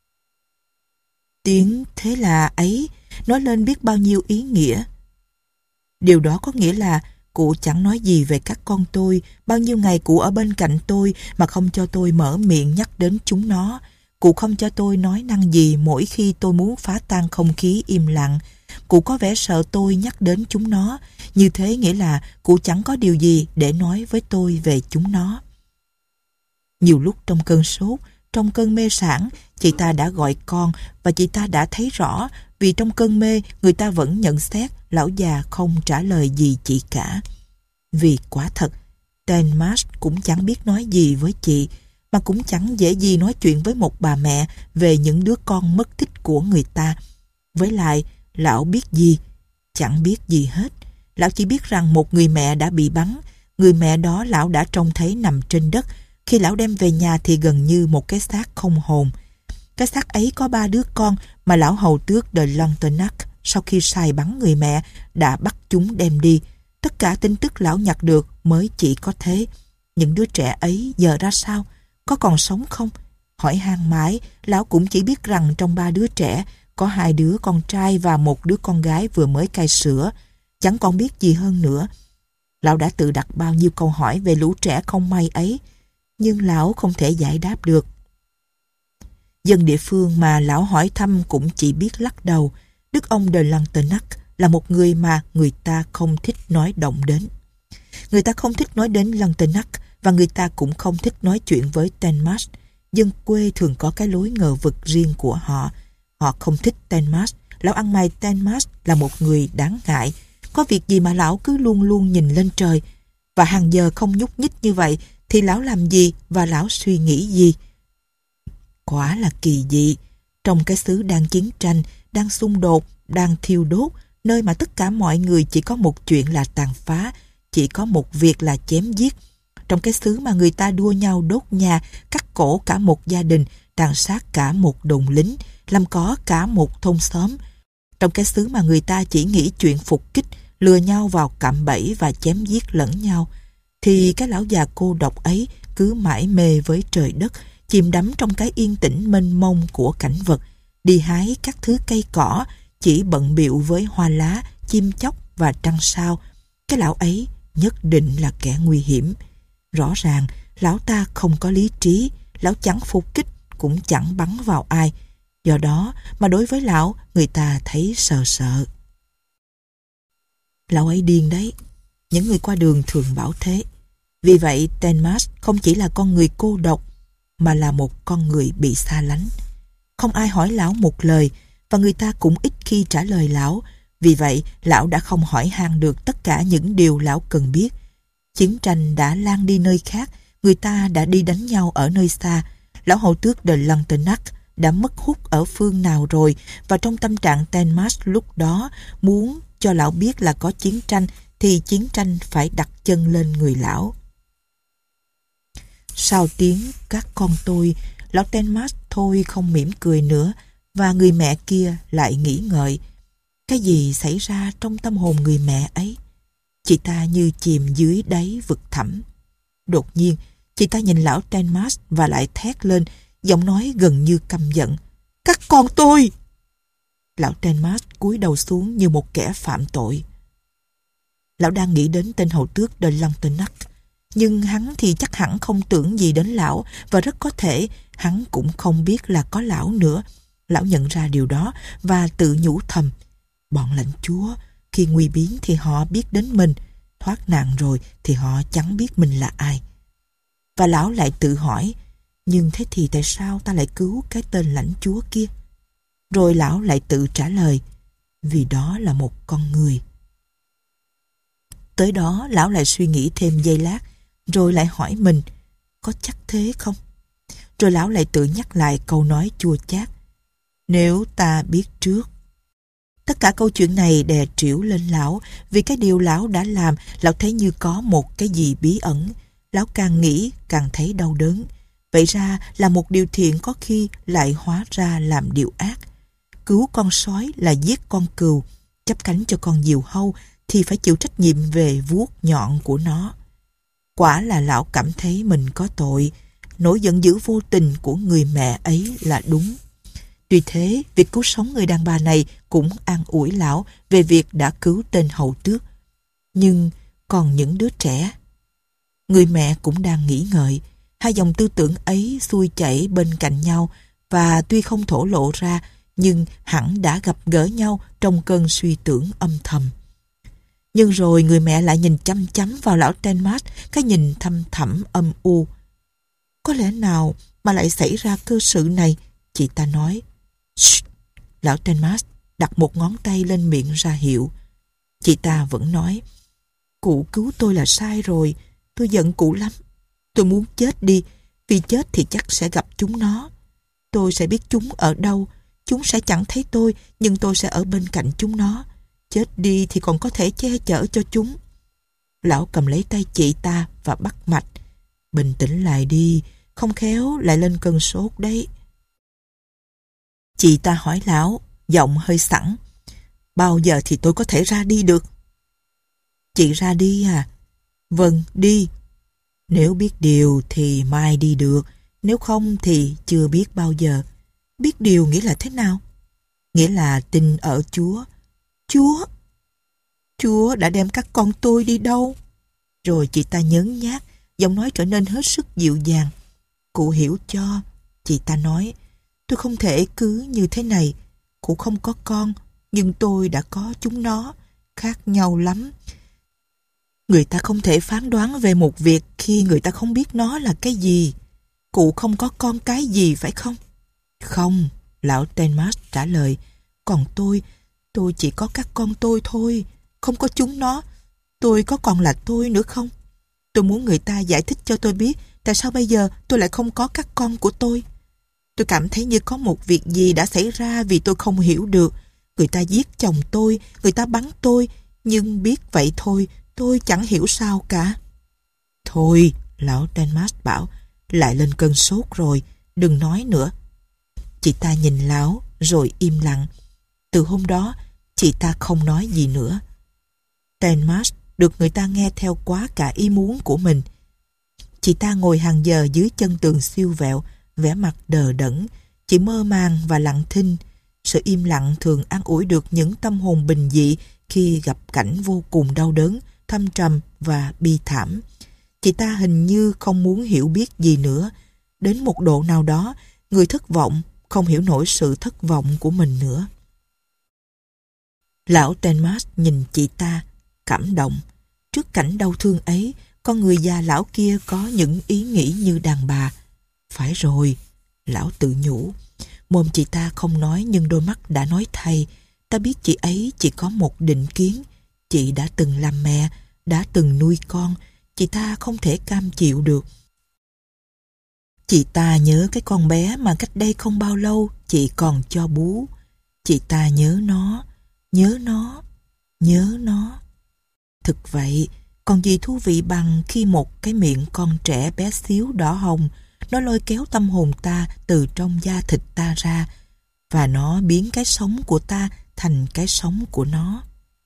Tiếng thế là ấy nói lên biết bao nhiêu ý nghĩa. Điều đó có nghĩa là cụ chẳng nói gì về các con tôi. Bao nhiêu ngày cụ ở bên cạnh tôi mà không cho tôi mở miệng nhắc đến chúng nó. Cụ không cho tôi nói năng gì mỗi khi tôi muốn phá tan không khí im lặng. Cụ có vẻ sợ tôi nhắc đến chúng nó. Như thế nghĩa là cụ chẳng có điều gì để nói với tôi về chúng nó. Nhiều lúc trong cơn sốt, trong cơn mê sảng, chị ta đã gọi con, và chị ta đã thấy rõ vì trong cơn mê người ta vẫn nhận xét lão già không trả lời gì chị cả. Vì quả thật, Tenmas cũng chẳng biết nói gì với chị, mà cũng chẳng dễ gì nói chuyện với một bà mẹ về những đứa con mất tích của người ta. Với lại, lão biết gì? Chẳng biết gì hết. Lão chỉ biết rằng một người mẹ đã bị bắn. Người mẹ đó lão đã trông thấy nằm trên đất. Khi lão đem về nhà thì gần như một cái xác không hồn. Cái xác ấy có ba đứa con mà lão hầu tước de Lantenac sau khi sai bắn người mẹ đã bắt chúng đem đi. Tất cả tin tức lão nhặt được mới chỉ có thế. Những đứa trẻ ấy giờ ra sao? Có còn sống không? Hỏi han mãi, lão cũng chỉ biết rằng trong ba đứa trẻ có hai đứa con trai và một đứa con gái vừa mới cai sữa. Chẳng còn biết gì hơn nữa. Lão đã tự đặt bao nhiêu câu hỏi về lũ trẻ không may ấy, nhưng lão không thể giải đáp được. Dân địa phương mà lão hỏi thăm cũng chỉ biết lắc đầu. Đức ông de Lantenac là một người mà người ta không thích nói động đến. Người ta không thích nói đến Lantenac, và người ta cũng không thích nói chuyện với Tenmas. Dân quê thường có cái lối ngờ vực riêng của họ. Họ không thích Tenmas. Lão ăn mày Tenmas là một người đáng ngại. Có việc gì mà lão cứ luôn luôn nhìn lên trời, và hàng giờ không nhúc nhích như vậy thì lão làm gì và lão suy nghĩ gì? Quả là kỳ dị. Trong cái xứ đang chiến tranh, đang xung đột, đang thiêu đốt, nơi mà tất cả mọi người chỉ có một chuyện là tàn phá, chỉ có một việc là chém giết. Trong cái xứ mà người ta đua nhau đốt nhà, cắt cổ cả một gia đình, tàn sát cả một đồn lính, làm có cả một thôn xóm. Trong cái xứ mà người ta chỉ nghĩ chuyện phục kích, lừa nhau vào cạm bẫy và chém giết lẫn nhau, thì cái lão già cô độc ấy cứ mải mê với trời đất, chìm đắm trong cái yên tĩnh mênh mông của cảnh vật, đi hái các thứ cây cỏ, chỉ bận bịu với hoa lá, chim chóc và trăng sao. Cái lão ấy nhất định là kẻ nguy hiểm. Rõ ràng, lão ta không có lý trí, lão chẳng phục kích, cũng chẳng bắn vào ai. Do đó mà đối với lão, người ta thấy sợ sợ. Lão ấy điên đấy. Những người qua đường thường bảo thế. Vì vậy, Tenmas không chỉ là con người cô độc, mà là một con người bị xa lánh. Không ai hỏi lão một lời, và người ta cũng ít khi trả lời lão. Vì vậy, lão đã không hỏi han được tất cả những điều lão cần biết. Chiến tranh đã lan đi nơi khác, người ta đã đi đánh nhau ở nơi xa. Lão hầu tước de Lantenac đã mất hút ở phương nào rồi, và trong tâm trạng Tenmas lúc đó muốn cho lão biết là có chiến tranh thì chiến tranh phải đặt chân lên người lão. Sau tiếng các con tôi, lão Tenmas thôi không mỉm cười nữa, và người mẹ kia lại nghĩ ngợi. Cái gì xảy ra trong tâm hồn người mẹ ấy? Chị ta như chìm dưới đáy vực thẳm. Đột nhiên, chị ta nhìn lão Tenmas và lại thét lên, giọng nói gần như căm giận. Các con tôi! Lão Tenmas cúi đầu xuống như một kẻ phạm tội. Lão đang nghĩ đến tên hầu tước de Lantenac, nhưng hắn thì chắc hẳn không tưởng gì đến lão, và rất có thể hắn cũng không biết là có lão nữa. Lão nhận ra điều đó và tự nhủ thầm. Bọn lãnh chúa, khi nguy biến thì họ biết đến mình, thoát nạn rồi thì họ chẳng biết mình là ai. Và lão lại tự hỏi, nhưng thế thì tại sao ta lại cứu cái tên lãnh chúa kia? Rồi lão lại tự trả lời, vì đó là một con người. Tới đó lão lại suy nghĩ thêm giây lát, rồi lại hỏi mình, có chắc thế không? Rồi lão lại tự nhắc lại câu nói chua chát, nếu ta biết trước. Tất cả câu chuyện này đè trĩu lên lão, vì cái điều lão đã làm, lão thấy như có một cái gì bí ẩn. Lão càng nghĩ càng thấy đau đớn. Vậy ra là một điều thiện có khi lại hóa ra làm điều ác. Cứu con sói là giết con cừu, chắp cánh cho con diều hâu thì phải chịu trách nhiệm về vuốt nhọn của nó. Quả là lão cảm thấy mình có tội. Nỗi giận dữ vô tình của người mẹ ấy là đúng. Tuy thế, việc cứu sống người đàn bà này cũng an ủi lão về việc đã cứu tên hầu tước. Nhưng còn những đứa trẻ? Người mẹ cũng đang nghĩ ngợi. Hai dòng tư tưởng ấy xuôi chảy bên cạnh nhau, và tuy không thổ lộ ra, nhưng hẳn đã gặp gỡ nhau trong cơn suy tưởng âm thầm. Nhưng rồi người mẹ lại nhìn chăm chăm vào lão Tenmas, cái nhìn thâm thẳm âm u. Có lẽ nào mà lại xảy ra cơ sự này? Chị ta nói. Shh! Lão Tenmas đặt một ngón tay lên miệng ra hiệu. Chị ta vẫn nói, cụ cứu tôi là sai rồi, tôi giận cụ lắm. Tôi muốn chết đi, vì chết thì chắc sẽ gặp chúng nó. Tôi sẽ biết chúng ở đâu, chúng sẽ chẳng thấy tôi, nhưng tôi sẽ ở bên cạnh chúng nó. Chết đi thì còn có thể che chở cho chúng. Lão cầm lấy tay chị ta và bắt mạch. Bình tĩnh lại đi, không khéo lại lên cơn sốt đấy. Chị ta hỏi lão, giọng hơi sẵn. Bao giờ thì tôi có thể ra đi được? Chị ra đi à? Vâng, đi. Nếu biết điều thì mai đi được, nếu không thì chưa biết bao giờ. Biết điều nghĩa là thế nào? Nghĩa là tin ở Chúa. Chúa? Chúa đã đem các con tôi đi đâu? Rồi chị ta nhớn nhác, giọng nói trở nên hết sức dịu dàng. Cụ hiểu cho, chị ta nói, tôi không thể cứ như thế này. Cụ không có con, nhưng tôi đã có chúng nó, khác nhau lắm. Người ta không thể phán đoán về một việc khi người ta không biết nó là cái gì. Cụ không có con cái gì phải không? Không, lão Tenmas trả lời. Còn tôi, tôi chỉ có các con tôi thôi, không có chúng nó. Tôi có còn là tôi nữa không? Tôi muốn người ta giải thích cho tôi biết tại sao bây giờ tôi lại không có các con của tôi. Tôi cảm thấy như có một việc gì đã xảy ra vì tôi không hiểu được. Người ta giết chồng tôi, người ta bắn tôi, nhưng biết vậy thôi, Tôi chẳng hiểu sao cả. Thôi, lão Denmark bảo, lại lên cơn sốt rồi, đừng nói nữa. Chị ta nhìn lão rồi im lặng. Từ hôm đó, chị ta không nói gì nữa. Denmark được người ta nghe theo quá cả ý muốn của mình. Chị ta ngồi hàng giờ dưới chân tường siêu vẹo, vẻ mặt đờ đẫn, chỉ mơ màng và lặng thinh. Sự im lặng thường an ủi được những tâm hồn bình dị khi gặp cảnh vô cùng đau đớn, thâm trầm và bi thảm. Chị ta hình như không muốn hiểu biết gì nữa. Đến một độ nào đó, người thất vọng không hiểu nổi sự thất vọng của mình nữa. Lão Denmark nhìn chị ta, cảm động. Trước cảnh đau thương ấy, con người già lão kia có những ý nghĩ như đàn bà. Phải rồi, lão tự nhủ. Mồm chị ta không nói nhưng đôi mắt đã nói thay. Ta biết chị ấy chỉ có một định kiến. Chị đã từng làm mẹ, đã từng nuôi con. Chị ta không thể cam chịu được. Chị ta nhớ cái con bé mà cách đây không bao lâu chị còn cho bú. Chị ta nhớ nó, nhớ nó, nhớ nó. Thực vậy, còn gì thú vị bằng khi một cái miệng con trẻ bé xíu đỏ hồng nó lôi kéo tâm hồn ta từ trong da thịt ta ra và nó biến cái sống của ta thành cái sống của nó.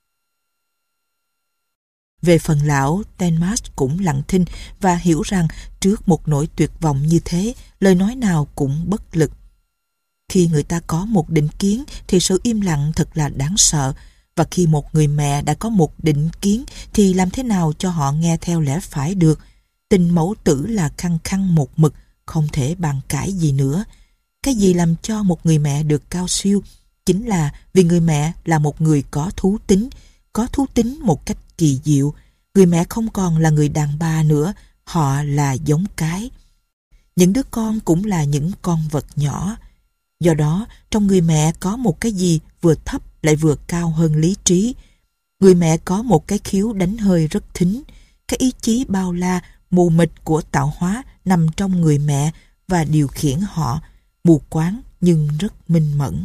Về phần lão, Denmark cũng lặng thinh và hiểu rằng trước một nỗi tuyệt vọng như thế, lời nói nào cũng bất lực. Khi người ta có một định kiến thì sự im lặng thật là đáng sợ, và khi một người mẹ đã có một định kiến thì làm thế nào cho họ nghe theo lẽ phải được. Tình mẫu tử là khăng khăng một mực, không thể bàn cãi gì nữa. Cái gì làm cho một người mẹ được cao siêu chính là vì người mẹ là một người có thú tính, có thú tính một cách kỳ diệu. Người mẹ không còn là người đàn bà nữa, họ là giống cái. Những đứa con cũng là những con vật nhỏ. Do đó, trong người mẹ có một cái gì vừa thấp lại vừa cao hơn lý trí. Người mẹ có một cái khiếu đánh hơi rất thính. Cái ý chí bao la, mù mịt của tạo hóa nằm trong người mẹ và điều khiển họ, mù quáng nhưng rất minh mẫn.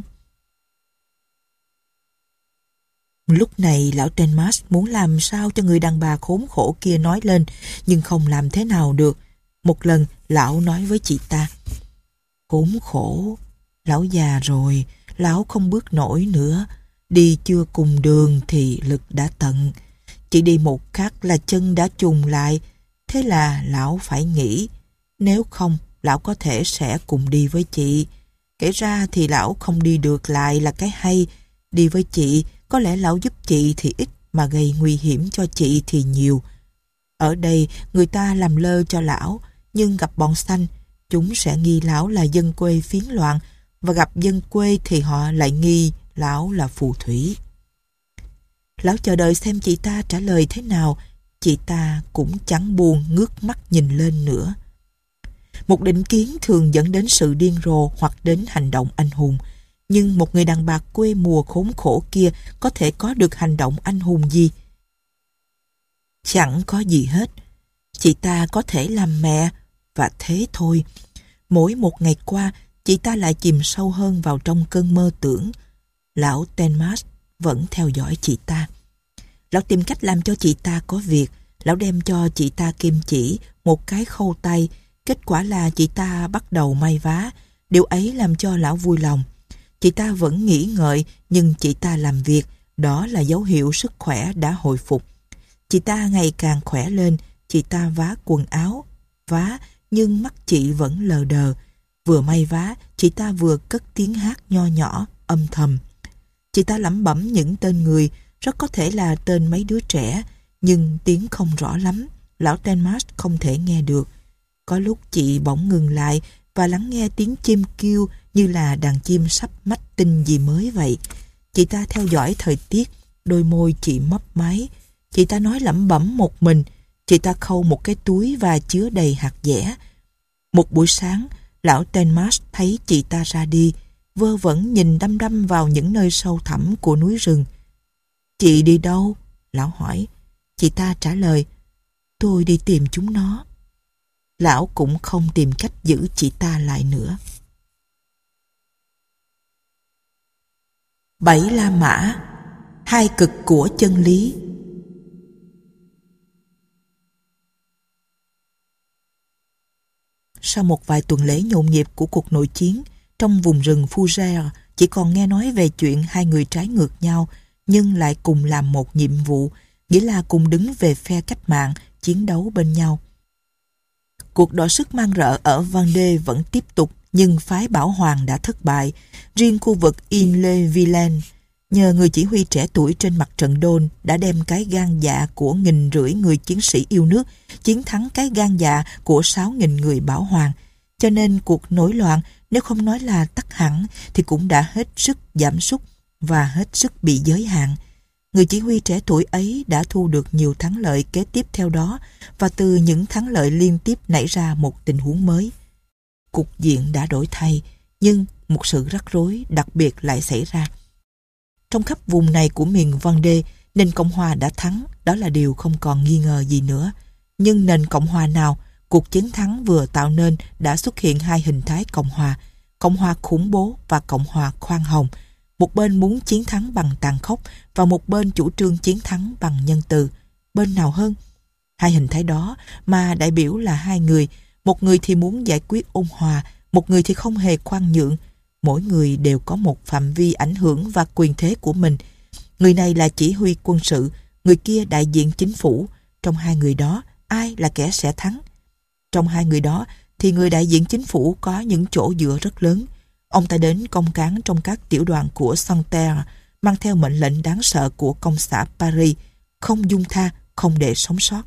Lúc này lão Denmark muốn làm sao cho người đàn bà khốn khổ kia nói lên, nhưng không làm thế nào được. Một lần lão nói với chị ta: khốn khổ, lão già rồi, lão không bước nổi nữa. Đi chưa cùng đường thì lực đã tận. Chỉ đi một khắc là chân đã chùng lại. Thế là lão phải nghĩ, nếu không lão có thể sẽ cùng đi với chị. Kể ra thì lão không đi được lại là cái hay. Đi với chị, có lẽ lão giúp chị thì ít mà gây nguy hiểm cho chị thì nhiều. Ở đây người ta làm lơ cho lão, nhưng gặp bọn xanh, chúng sẽ nghi lão là dân quê phiến loạn, và gặp dân quê thì họ lại nghi lão là phù thủy. Lão chờ đợi xem chị ta trả lời thế nào. Chị ta cũng chẳng buồn ngước mắt nhìn lên nữa. Một định kiến thường dẫn đến sự điên rồ hoặc đến hành động anh hùng. Nhưng một người đàn bà quê mùa khốn khổ kia có thể có được hành động anh hùng gì? Chẳng có gì hết. Chị ta có thể làm mẹ, và thế thôi. Mỗi một ngày qua, chị ta lại chìm sâu hơn vào trong cơn mơ tưởng. Lão Denmark vẫn theo dõi chị ta. Lão tìm cách làm cho chị ta có việc. Lão đem cho chị ta kim chỉ, một cái khâu tay. Kết quả là chị ta bắt đầu may vá. Điều ấy làm cho lão vui lòng. Chị ta vẫn nghĩ ngợi, nhưng chị ta làm việc. Đó là dấu hiệu sức khỏe đã hồi phục. Chị ta ngày càng khỏe lên. Chị ta vá quần áo, vá, nhưng mắt chị vẫn lờ đờ. Vừa may vá, chị ta vừa cất tiếng hát nho nhỏ, âm thầm. Chị ta lẩm bẩm những tên người, rất có thể là tên mấy đứa trẻ, nhưng tiếng không rõ lắm. Lão Denmark không thể nghe được. Có lúc chị bỗng ngừng lại và lắng nghe tiếng chim kêu như là đàn chim sắp mách tin gì mới vậy. Chị ta theo dõi thời tiết, đôi môi chị mấp máy. Chị ta nói lẩm bẩm một mình. Chị ta khâu một cái túi và chứa đầy hạt dẻ. Một buổi sáng, lão Denmark thấy chị ta ra đi, vơ vẩn nhìn đăm đăm vào những nơi sâu thẳm của núi rừng. Chị đi đâu? Lão hỏi. Chị ta trả lời, tôi đi tìm chúng nó. Lão cũng không tìm cách giữ chị ta lại nữa. Bảy La Mã, hai cực của chân lý. sau một vài tuần lễ nhộn nhịp của cuộc nội chiến, trong vùng rừng Fougères chỉ còn nghe nói về chuyện hai người trái ngược nhau nhưng lại cùng làm một nhiệm vụ, nghĩa là cùng đứng về phe cách mạng, chiến đấu bên nhau. Cuộc đọ sức man rợ ở Vendée vẫn tiếp tục, nhưng phái Bảo Hoàng đã thất bại. Riêng khu vực Ille-Vilaine, nhờ người chỉ huy trẻ tuổi trên mặt trận đôn đã đem cái gan dạ của nghìn rưỡi người chiến sĩ yêu nước chiến thắng cái gan dạ của sáu nghìn người Bảo Hoàng. Cho nên cuộc nổi loạn, nếu không nói là tắt hẳn, thì cũng đã hết sức giảm sút và hết sức bị giới hạn. Người chỉ huy trẻ tuổi ấy đã thu được nhiều thắng lợi kế tiếp theo đó, và từ những thắng lợi liên tiếp nảy ra một tình huống mới. Cục diện đã đổi thay, nhưng một sự rắc rối đặc biệt lại xảy ra. Trong khắp vùng này của miền Vendée, nền Cộng hòa đã thắng, đó là điều không còn nghi ngờ gì nữa. Nhưng nền Cộng hòa nào, cuộc chiến thắng vừa tạo nên đã xuất hiện hai hình thái Cộng hòa, Cộng hòa khủng bố và Cộng hòa khoan hồng. Một bên muốn chiến thắng bằng tàn khốc và một bên chủ trương chiến thắng bằng nhân từ. Bên nào hơn? Hai hình thái đó mà đại biểu là hai người, một người thì muốn giải quyết ôn hòa, một người thì không hề khoan nhượng. Mỗi người đều có một phạm vi ảnh hưởng và quyền thế của mình. Người này là chỉ huy quân sự, người kia đại diện chính phủ. Trong hai người đó, ai là kẻ sẽ thắng? Trong hai người đó thì người đại diện chính phủ có những chỗ dựa rất lớn. Ông ta đến công cán trong các tiểu đoàn của Santerre, mang theo mệnh lệnh đáng sợ của công xã Paris, không dung tha, không để sống sót.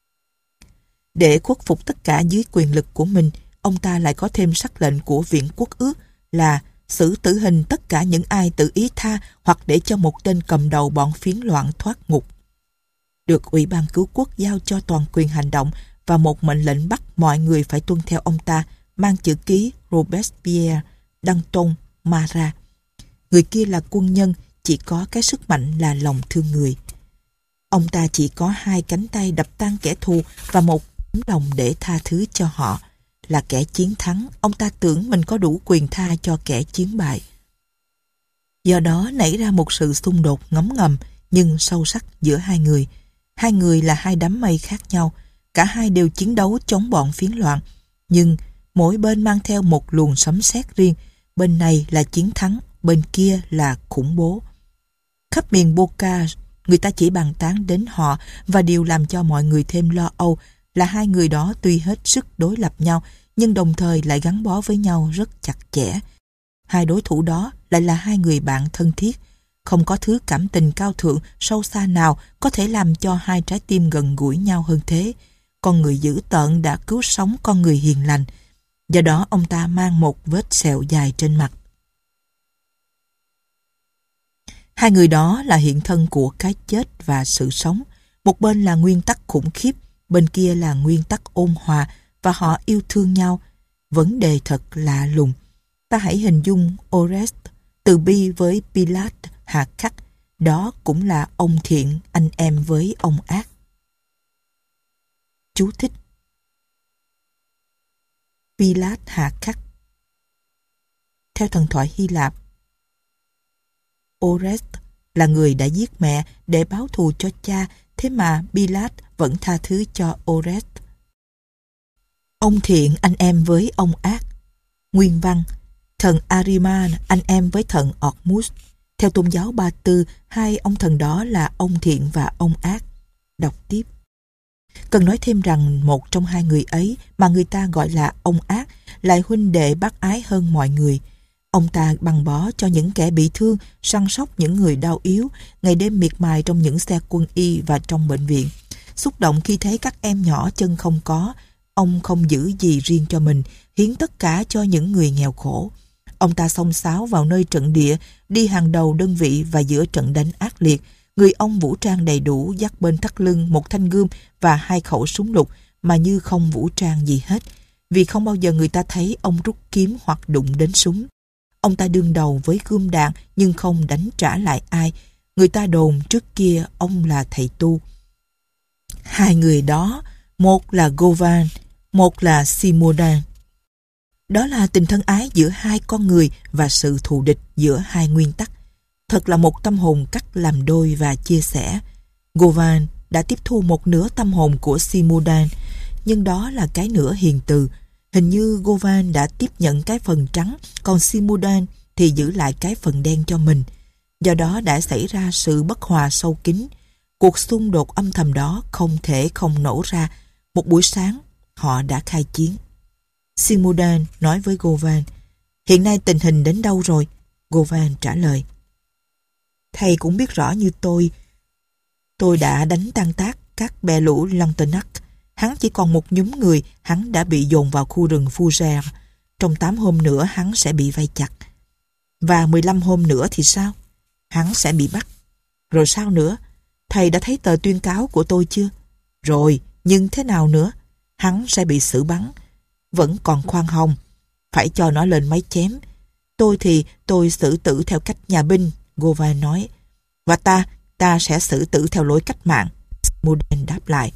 Để khuất phục tất cả dưới quyền lực của mình, ông ta lại có thêm sắc lệnh của Viện Quốc ước là xử tử hình tất cả những ai tự ý tha hoặc để cho một tên cầm đầu bọn phiến loạn thoát ngục. Được Ủy ban Cứu quốc giao cho toàn quyền hành động và một mệnh lệnh bắt mọi người phải tuân theo ông ta, mang chữ ký Robespierre, Danton, Marat. Người kia là quân nhân, chỉ có cái sức mạnh là lòng thương người. Ông ta chỉ có hai cánh tay đập tan kẻ thù và một tấm lòng để tha thứ cho họ. Là kẻ chiến thắng, ông ta tưởng mình có đủ quyền tha cho kẻ chiến bại. Do đó nảy ra một sự xung đột ngấm ngầm nhưng sâu sắc giữa hai người. Hai người là hai đám mây khác nhau, cả hai đều chiến đấu chống bọn phiến loạn, nhưng mỗi bên mang theo một luồng sấm sét riêng. Bên này là chiến thắng, bên kia là khủng bố. Khắp miền Bocage, người ta chỉ bàn tán đến họ, và điều làm cho mọi người thêm lo âu là hai người đó tuy hết sức đối lập nhau, nhưng đồng thời lại gắn bó với nhau rất chặt chẽ. Hai đối thủ đó lại là hai người bạn thân thiết. Không có thứ cảm tình cao thượng, sâu xa nào có thể làm cho hai trái tim gần gũi nhau hơn thế. Con người dữ tợn đã cứu sống con người hiền lành. Do đó ông ta mang một vết sẹo dài trên mặt. Hai người đó là hiện thân của cái chết và sự sống. Một bên là nguyên tắc khủng khiếp, bên kia là nguyên tắc ôn hòa, và họ yêu thương nhau. Vấn đề thật lạ lùng. Ta hãy hình dung Oreste từ bi với Pilate hà khắc. Đó cũng là ông thiện anh em với ông ác. Chú thích: Pilate hà khắc. Theo thần thoại Hy Lạp, Oreste là người đã giết mẹ để báo thù cho cha, thế mà Pilate vẫn tha thứ cho Oreste. Ông thiện anh em với ông ác. Nguyên văn: thần Ahriman anh em với thần Ormus. Theo tôn giáo Ba Tư, hai ông thần đó là ông thiện và ông ác. Đọc tiếp. Cần nói thêm rằng một trong hai người ấy mà người ta gọi là ông ác lại huynh đệ bác ái hơn mọi người. Ông ta băng bó cho những kẻ bị thương, săn sóc những người đau yếu, ngày đêm miệt mài trong những xe quân y và trong bệnh viện. Xúc động khi thấy các em nhỏ chân không có, ông không giữ gì riêng cho mình, hiến tất cả cho những người nghèo khổ. Ông ta xông xáo vào nơi trận địa, đi hàng đầu đơn vị và giữa trận đánh ác liệt. Người ông vũ trang đầy đủ, dắt bên thắt lưng một thanh gươm và hai khẩu súng lục, mà như không vũ trang gì hết, vì không bao giờ người ta thấy ông rút kiếm hoặc đụng đến súng. Ông ta đương đầu với gươm đạn nhưng không đánh trả lại ai. Người ta đồn trước kia ông là thầy tu. Hai người đó, một là Govan, một là Simodan. Đó là tình thân ái giữa hai con người và sự thù địch giữa hai nguyên tắc. Thật là một tâm hồn cắt làm đôi và chia sẻ. Govan đã tiếp thu một nửa tâm hồn của Simodan, nhưng đó là cái nửa hiền từ. Hình như Govan đã tiếp nhận cái phần trắng, còn Simodan thì giữ lại cái phần đen cho mình. Do đó đã xảy ra sự bất hòa sâu kín. Cuộc xung đột âm thầm đó không thể không nổ ra. Một buổi sáng, họ đã khai chiến. Simodan nói với Govan, hiện nay tình hình đến đâu rồi? Govan trả lời, thầy cũng biết rõ như tôi. Tôi đã đánh tan tác các bè lũ Lantenac. Hắn chỉ còn một nhóm người, hắn đã bị dồn vào khu rừng Fougère. Trong tám hôm nữa hắn sẽ bị vây chặt. Và mười lăm hôm nữa thì sao? Hắn sẽ bị bắt. Rồi sao nữa? Thầy đã thấy tờ tuyên cáo của tôi chưa? Rồi, nhưng thế nào nữa? Hắn sẽ bị xử bắn. Vẫn còn khoan hồng. Phải cho nó lên máy chém. Tôi thì tôi xử tử theo cách nhà binh, Govan nói. Và ta, ta sẽ xử tử theo lối cách mạng, Simodan đáp lại.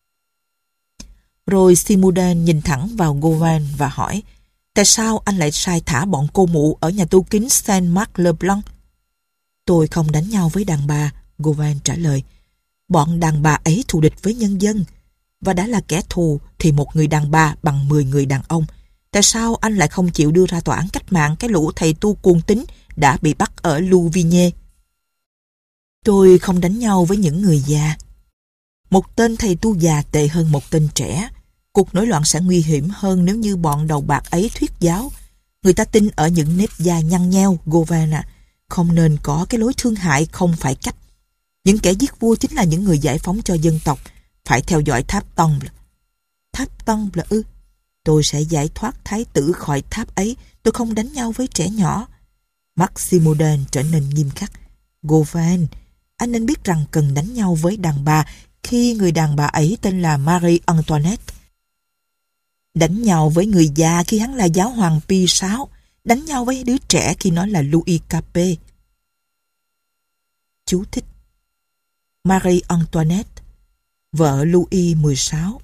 Rồi Simodan nhìn thẳng vào Govan và hỏi, tại sao anh lại sai thả bọn cô mụ ở nhà tu kín Saint-Marc-le-Blanc? Tôi không đánh nhau với đàn bà, Govan trả lời. Bọn đàn bà ấy thù địch với nhân dân. Và đã là kẻ thù thì một người đàn bà bằng mười người đàn ông. Tại sao anh lại không chịu đưa ra tòa án cách mạng cái lũ thầy tu cuồng tín đã bị bắt ở Louvigné? Tôi không đánh nhau với những người già. Một tên thầy tu già tệ hơn một tên trẻ. Cuộc nổi loạn sẽ nguy hiểm hơn nếu như bọn đầu bạc ấy thuyết giáo. Người ta tin ở những nếp da nhăn nheo, Govan à. Không nên có cái lối thương hại không phải cách. Những kẻ giết vua chính là những người giải phóng cho dân tộc. Phải theo dõi tháp Temple. Tháp Temple ư? Tôi sẽ giải thoát thái tử khỏi tháp ấy. Tôi không đánh nhau với trẻ nhỏ. Mắt Simodan trở nên nghiêm khắc. Govan, anh nên biết rằng cần đánh nhau với đàn bà khi người đàn bà ấy tên là Marie Antoinette. Đánh nhau với người già khi hắn là giáo hoàng Pie sáu. Đánh nhau với đứa trẻ khi nó là Louis Capet. Chú thích: Marie Antoinette, vợ Louis mười sáu.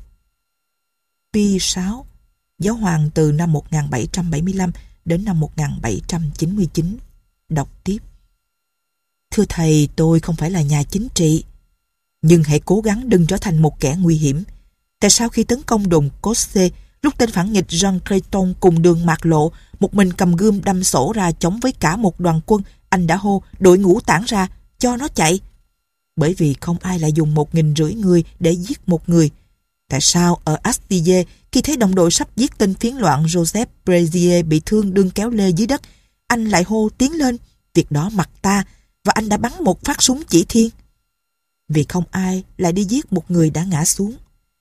Pie sáu, giáo hoàng từ năm một nghìn bảy trăm bảy mươi lăm đến năm một nghìn bảy trăm chín mươi chín. Đọc tiếp. Thưa thầy, tôi không phải là nhà chính trị. Nhưng hãy cố gắng đừng trở thành một kẻ nguy hiểm. Tại sao khi tấn công đồn Cosse, lúc tên phản nghịch Jean Creton cùng đường mạc lộ, một mình cầm gươm đâm sổ ra chống với cả một đoàn quân, anh đã hô đội ngũ tản ra, cho nó chạy? Bởi vì không ai lại dùng một nghìn rưỡi người để giết một người. Tại sao ở Astille, khi thấy đồng đội sắp giết tên phiến loạn Joseph Brézier bị thương đương kéo lê dưới đất, anh lại hô tiến lên, việc đó mặc ta, và anh đã bắn một phát súng chỉ thiên? Vì không ai lại đi giết một người đã ngã xuống.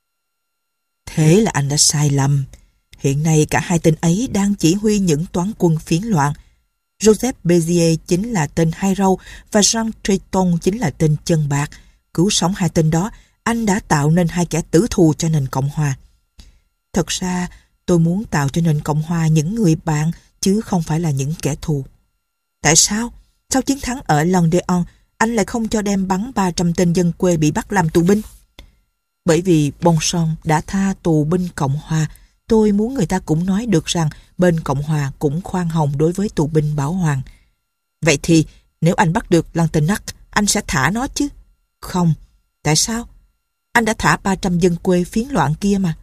Thế là anh đã sai lầm. Hiện nay cả hai tên ấy đang chỉ huy những toán quân phiến loạn. Joseph Bézier chính là tên hai râu và Jean Creton chính là tên chân bạc. Cứu sống hai tên đó, anh đã tạo nên hai kẻ tử thù cho nền Cộng Hòa. Thật ra, tôi muốn tạo cho nền Cộng Hòa những người bạn chứ không phải là những kẻ thù. Tại sao? Sau chiến thắng ở Languedoc, anh lại không cho đem bắn ba trăm tên dân quê bị bắt làm tù binh? Bởi vì Bonson đã tha tù binh Cộng Hòa. Tôi muốn người ta cũng nói được rằng bên Cộng Hòa cũng khoan hồng đối với tù binh bảo hoàng. Vậy thì nếu anh bắt được Lantenac, anh sẽ thả nó chứ? Không. Tại sao? Anh đã thả ba trăm dân quê phiến loạn kia mà.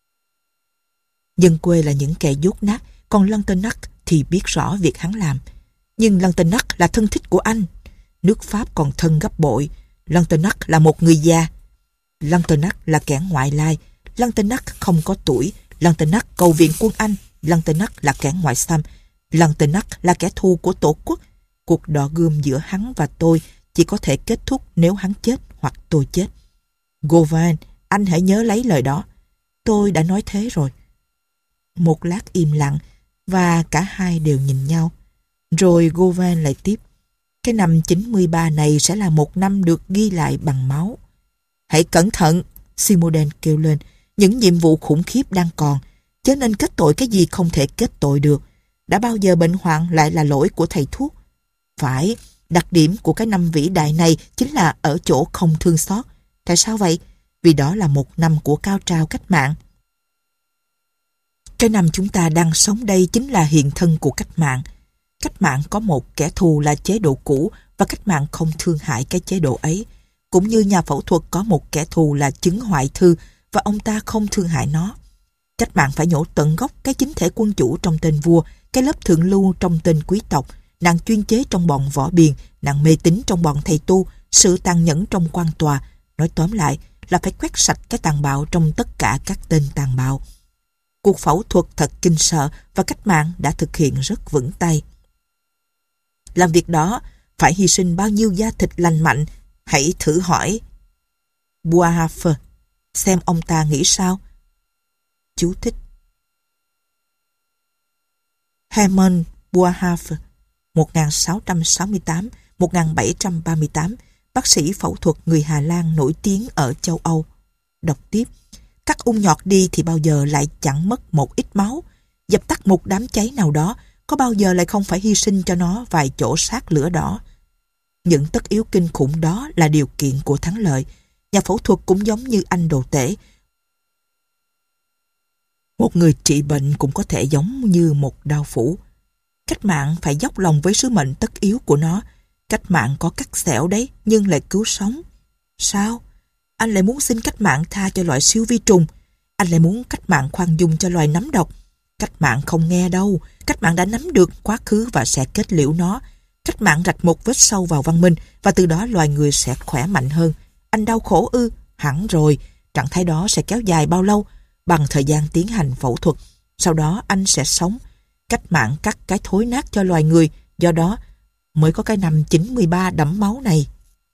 Dân quê là những kẻ dốt nát, còn Lantenac thì biết rõ việc hắn làm. Nhưng Lantenac là thân thích của anh. Nước Pháp còn thân gấp bội. Lantenac là một người già. Lantenac là kẻ ngoại lai. Lantenac không có tuổi. Lantenac cầu viện quân Anh. Lantenac là kẻ ngoại xâm. Lantenac là kẻ thù của Tổ quốc. Cuộc đọ gươm giữa hắn và tôi chỉ có thể kết thúc nếu hắn chết hoặc tôi chết. Govan, anh hãy nhớ lấy lời đó. Tôi đã nói thế rồi. Một lát im lặng và cả hai đều nhìn nhau. Rồi Govan lại tiếp. Cái năm chín mươi ba này sẽ là một năm được ghi lại bằng máu. Hãy cẩn thận, Simodan kêu lên. Những nhiệm vụ khủng khiếp đang còn, chớ nên kết tội cái gì không thể kết tội được. Đã bao giờ bệnh hoạn lại là lỗi của thầy thuốc? Phải, đặc điểm của cái năm vĩ đại này chính là ở chỗ không thương xót. Tại sao vậy? Vì đó là một năm của cao trào cách mạng. Cái năm chúng ta đang sống đây chính là hiện thân của cách mạng. Cách mạng có một kẻ thù là chế độ cũ và cách mạng không thương hại cái chế độ ấy. Cũng như nhà phẫu thuật có một kẻ thù là chứng hoại thư và ông ta không thương hại nó. Cách mạng phải nhổ tận gốc cái chính thể quân chủ trong tên vua, cái lớp thượng lưu trong tên quý tộc, nạn chuyên chế trong bọn võ biền, nạn mê tín trong bọn thầy tu, sự tàn nhẫn trong quan tòa. Nói tóm lại là phải quét sạch cái tàn bạo trong tất cả các tên tàn bạo. Cuộc phẫu thuật thật kinh sợ và cách mạng đã thực hiện rất vững tay. Làm việc đó phải hy sinh bao nhiêu da thịt lành mạnh, hãy thử hỏi Boerhaave xem ông ta nghĩ sao. Chú thích: Hermann Boerhaave, một nghìn sáu trăm sáu mươi tám đến một nghìn bảy trăm ba mươi tám, bác sĩ phẫu thuật người Hà Lan nổi tiếng ở châu Âu. Đọc tiếp: cắt ung nhọt đi thì bao giờ lại chẳng mất một ít máu. Dập tắt một đám cháy nào đó, có bao giờ lại không phải hy sinh cho nó vài chỗ sát lửa đỏ. Những tất yếu kinh khủng đó là điều kiện của thắng lợi. Nhà phẫu thuật cũng giống như anh đồ tể. Một người trị bệnh cũng có thể giống như một đao phủ. Cách mạng phải dốc lòng với sứ mệnh tất yếu của nó. Cách mạng có cắt xẻo đấy, nhưng lại cứu sống. Sao? Anh lại muốn xin cách mạng tha cho loại siêu vi trùng. Anh lại muốn cách mạng khoan dung cho loài nấm độc. Cách mạng không nghe đâu. Cách mạng đã nắm được quá khứ và sẽ kết liễu nó. Cách mạng rạch một vết sâu vào văn minh và từ đó loài người sẽ khỏe mạnh hơn. Anh đau khổ ư? Hẳn rồi. Trạng thái đó sẽ kéo dài bao lâu? Bằng thời gian tiến hành phẫu thuật. Sau đó anh sẽ sống. Cách mạng cắt cái thối nát cho loài người. Do đó mới có cái năm chín mươi ba đẫm máu này.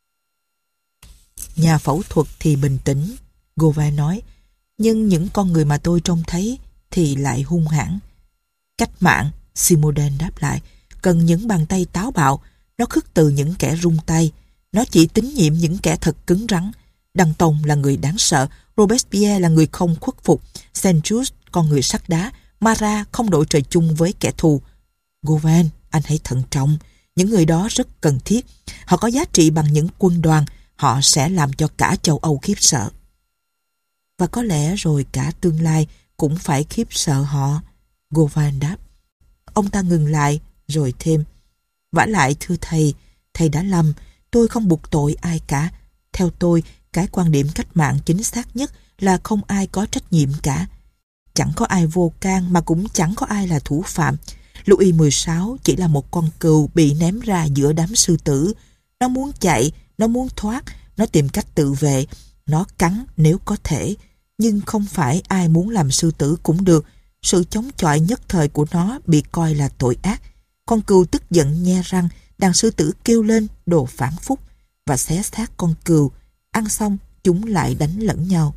Nhà phẫu thuật thì bình tĩnh, Gauvin nói, nhưng những con người mà tôi trông thấy thì lại hung hãn. Cách mạng, Simoden đáp lại, cần những bàn tay táo bạo. Nó khước từ những kẻ rung tay. Nó chỉ tín nhiệm những kẻ thật cứng rắn. Danton là người đáng sợ, Robespierre là người không khuất phục, Saint-Just con người sắt đá, Marat không đội trời chung với kẻ thù. Gauvin, anh hãy thận trọng. Những người đó rất cần thiết. Họ có giá trị bằng những quân đoàn. Họ sẽ làm cho cả châu Âu khiếp sợ. Và có lẽ rồi cả tương lai cũng phải khiếp sợ họ, Gauvin đáp. Ông ta ngừng lại, rồi thêm. Vả lại thưa thầy, thầy đã lầm. Tôi không buộc tội ai cả. Theo tôi, cái quan điểm cách mạng chính xác nhất là không ai có trách nhiệm cả. Chẳng có ai vô can mà cũng chẳng có ai là thủ phạm. Louis mười sáu chỉ là một con cừu bị ném ra giữa đám sư tử. Nó muốn chạy, nó muốn thoát, nó tìm cách tự vệ, nó cắn nếu có thể. Nhưng không phải ai muốn làm sư tử cũng được. Sự chống chọi nhất thời của nó bị coi là tội ác. Con cừu tức giận nhe răng, đàn sư tử kêu lên đồ phản phúc và xé xác con cừu. Ăn xong, chúng lại đánh lẫn nhau.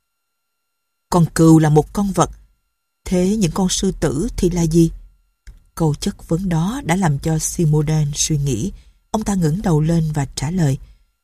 Con cừu là một con vật. Thế những con sư tử thì là gì? Câu chất vấn đó đã làm cho Simoden suy nghĩ. Ông ta ngẩng đầu lên và trả lời.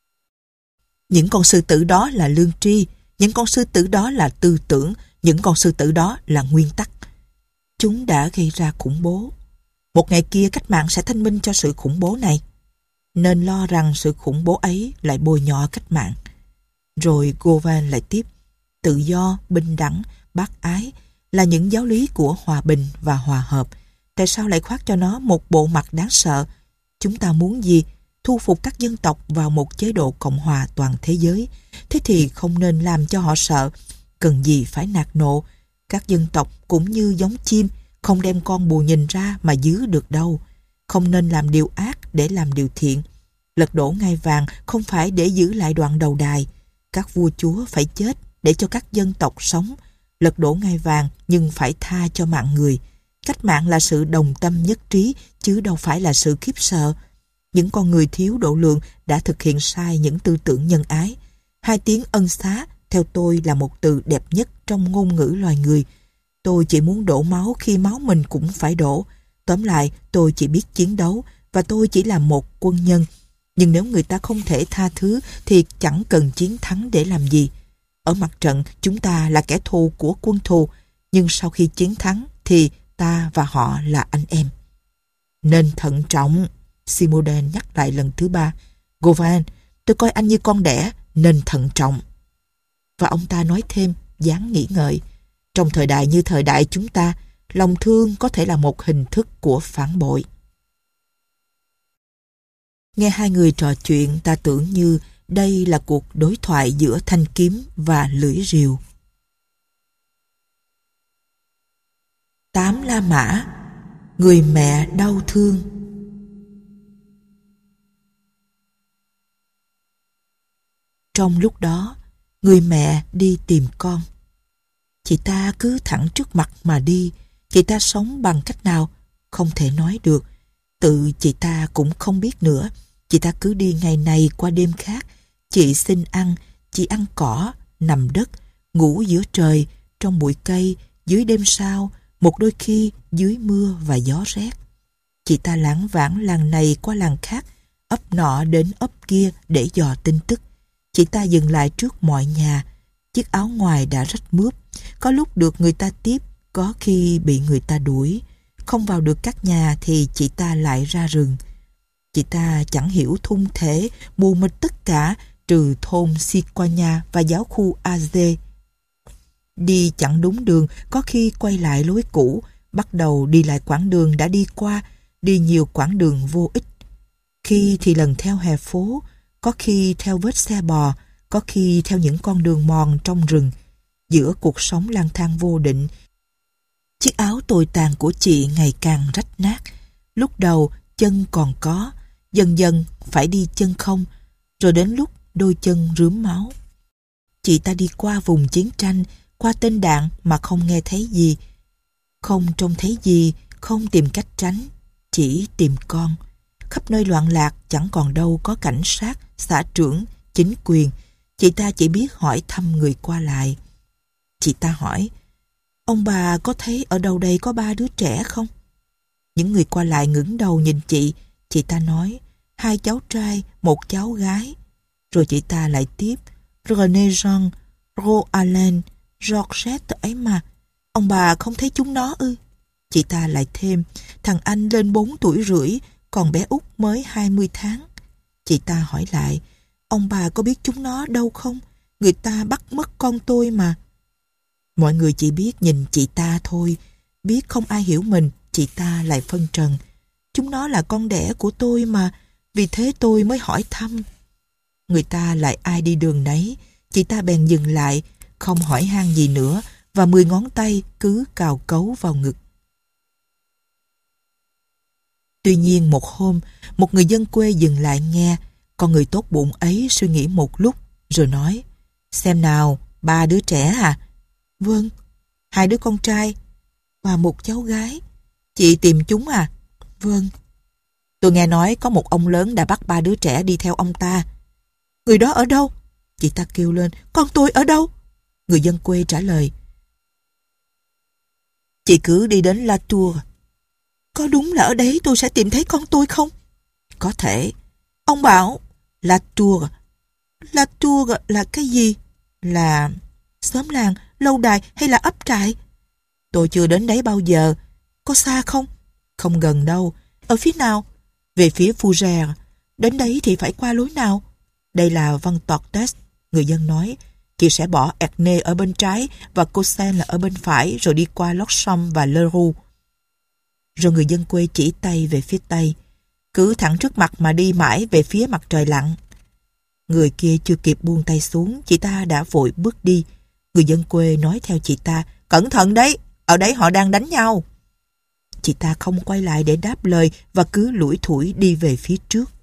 Những con sư tử đó là lương tri, những con sư tử đó là tư tưởng, những con sư tử đó là nguyên tắc. Chúng đã gây ra khủng bố. Một ngày kia cách mạng sẽ thanh minh cho sự khủng bố này. Nên lo rằng sự khủng bố ấy lại bôi nhọ cách mạng. Rồi Gauvin lại tiếp. Tự do, bình đẳng, bác ái là những giáo lý của hòa bình và hòa hợp. Tại sao lại khoác cho nó một bộ mặt đáng sợ? Chúng ta muốn gì? Thu phục các dân tộc vào một chế độ cộng hòa toàn thế giới. Thế thì không nên làm cho họ sợ. Cần gì phải nạt nộ. Các dân tộc cũng như giống chim, không đem con bù nhìn ra mà giữ được đâu. Không nên làm điều ác để làm điều thiện. Lật đổ ngai vàng không phải để giữ lại đoạn đầu đài. Các vua chúa phải chết để cho các dân tộc sống. Lật đổ ngai vàng nhưng phải tha cho mạng người. Cách mạng là sự đồng tâm nhất trí, chứ đâu phải là sự khiếp sợ. Những con người thiếu độ lượng đã thực hiện sai những tư tưởng nhân ái. Hai tiếng ân xá, theo tôi là một từ đẹp nhất trong ngôn ngữ loài người. Tôi chỉ muốn đổ máu khi máu mình cũng phải đổ. Tóm lại, tôi chỉ biết chiến đấu và tôi chỉ là một quân nhân. Nhưng nếu người ta không thể tha thứ thì chẳng cần chiến thắng để làm gì. Ở mặt trận, chúng ta là kẻ thù của quân thù. Nhưng sau khi chiến thắng thì ta và họ là anh em. Nên thận trọng. Simoden nhắc lại lần thứ ba. Gauvin, tôi coi anh như con đẻ, nên thận trọng. Và ông ta nói thêm, dáng nghĩ ngợi. Trong thời đại như thời đại chúng ta, lòng thương có thể là một hình thức của phản bội. Nghe hai người trò chuyện, ta tưởng như đây là cuộc đối thoại giữa thanh kiếm và lưỡi rìu. La Mã, người mẹ đau thương. Trong lúc đó, người mẹ đi tìm con. Chị ta cứ thẳng trước mặt mà đi. Chị ta sống bằng cách nào? Không thể nói được. Tự chị ta cũng không biết nữa. Chị ta cứ đi ngày này qua đêm khác. Chị xin ăn, chị ăn cỏ, nằm đất, ngủ giữa trời, trong bụi cây, dưới đêm sao, một đôi khi dưới mưa và gió rét. Chị ta lảng vảng làng này qua làng khác, ấp nọ đến ấp kia để dò tin tức. Chị ta dừng lại trước mọi nhà. Chiếc áo ngoài đã rách mướp, có lúc được người ta tiếp, có khi bị người ta đuổi. Không vào được các nhà thì chị ta lại ra rừng. Chị ta chẳng hiểu thung thể, mù mịt tất cả, trừ thôn Siquania và giáo khu Aze. Đi chẳng đúng đường, có khi quay lại lối cũ, bắt đầu đi lại quãng đường đã đi qua, đi nhiều quãng đường vô ích. Khi thì lần theo hè phố, có khi theo vết xe bò, có khi theo những con đường mòn trong rừng. Giữa cuộc sống lang thang vô định, chiếc áo tồi tàn của chị ngày càng rách nát. Lúc đầu chân còn có, dần dần phải đi chân không, rồi đến lúc đôi chân rướm máu. Chị ta đi qua vùng chiến tranh, qua tên đạn mà không nghe thấy gì, không trông thấy gì, không tìm cách tránh, chỉ tìm con. Khắp nơi loạn lạc, chẳng còn đâu có cảnh sát, xã trưởng, chính quyền. Chị ta chỉ biết hỏi thăm người qua lại. Chị ta hỏi, ông bà có thấy ở đâu đây có ba đứa trẻ không? Những người qua lại ngẩng đầu nhìn chị. Chị ta nói, hai cháu trai, một cháu gái. Rồi chị ta lại tiếp, René Jean, Rose Alain, Georgette ấy mà. Ông bà không thấy chúng nó ư? Chị ta lại thêm, thằng anh lên bốn tuổi rưỡi, còn bé út mới hai mươi tháng. Chị ta hỏi lại, ông bà có biết chúng nó đâu không? Người ta bắt mất con tôi mà. Mọi người chỉ biết nhìn chị ta thôi. Biết không ai hiểu mình, chị ta lại phân trần. Chúng nó là con đẻ của tôi mà, vì thế tôi mới hỏi thăm. Người ta lại ai đi đường nấy. Chị ta bèn dừng lại, không hỏi han gì nữa, và mười ngón tay cứ cào cấu vào ngực. Tuy nhiên một hôm, một người dân quê dừng lại nghe. Con người tốt bụng ấy suy nghĩ một lúc, rồi nói, xem nào, ba đứa trẻ à? Vâng, hai đứa con trai và một cháu gái. Chị tìm chúng à? Vâng. Tôi nghe nói có một ông lớn đã bắt ba đứa trẻ đi theo ông ta. Người đó ở đâu? Chị ta kêu lên, con tôi ở đâu? Người dân quê trả lời, chị cứ đi đến La Tour. Có đúng là ở đấy tôi sẽ tìm thấy con tôi không? Có thể. Ông bảo, La Tour. La Tour là cái gì? Là xóm làng, lâu đài hay là ấp trại? Tôi chưa đến đấy bao giờ. Có xa không? Không gần đâu. Ở phía nào? Về phía Fougères. Đến đấy thì phải qua lối nào? Đây là Văn Tortes. Người dân nói, chị sẽ bỏ Ernée ở bên trái và Cosen là ở bên phải, rồi đi qua Lorcham và Leroux. Rồi người dân quê chỉ tay về phía tây. Cứ thẳng trước mặt mà đi mãi về phía mặt trời lặn. Người kia chưa kịp buông tay xuống, chị ta đã vội bước đi. Người dân quê nói theo chị ta, cẩn thận đấy, ở đấy họ đang đánh nhau. Chị ta không quay lại để đáp lời và cứ lủi thủi đi về phía trước.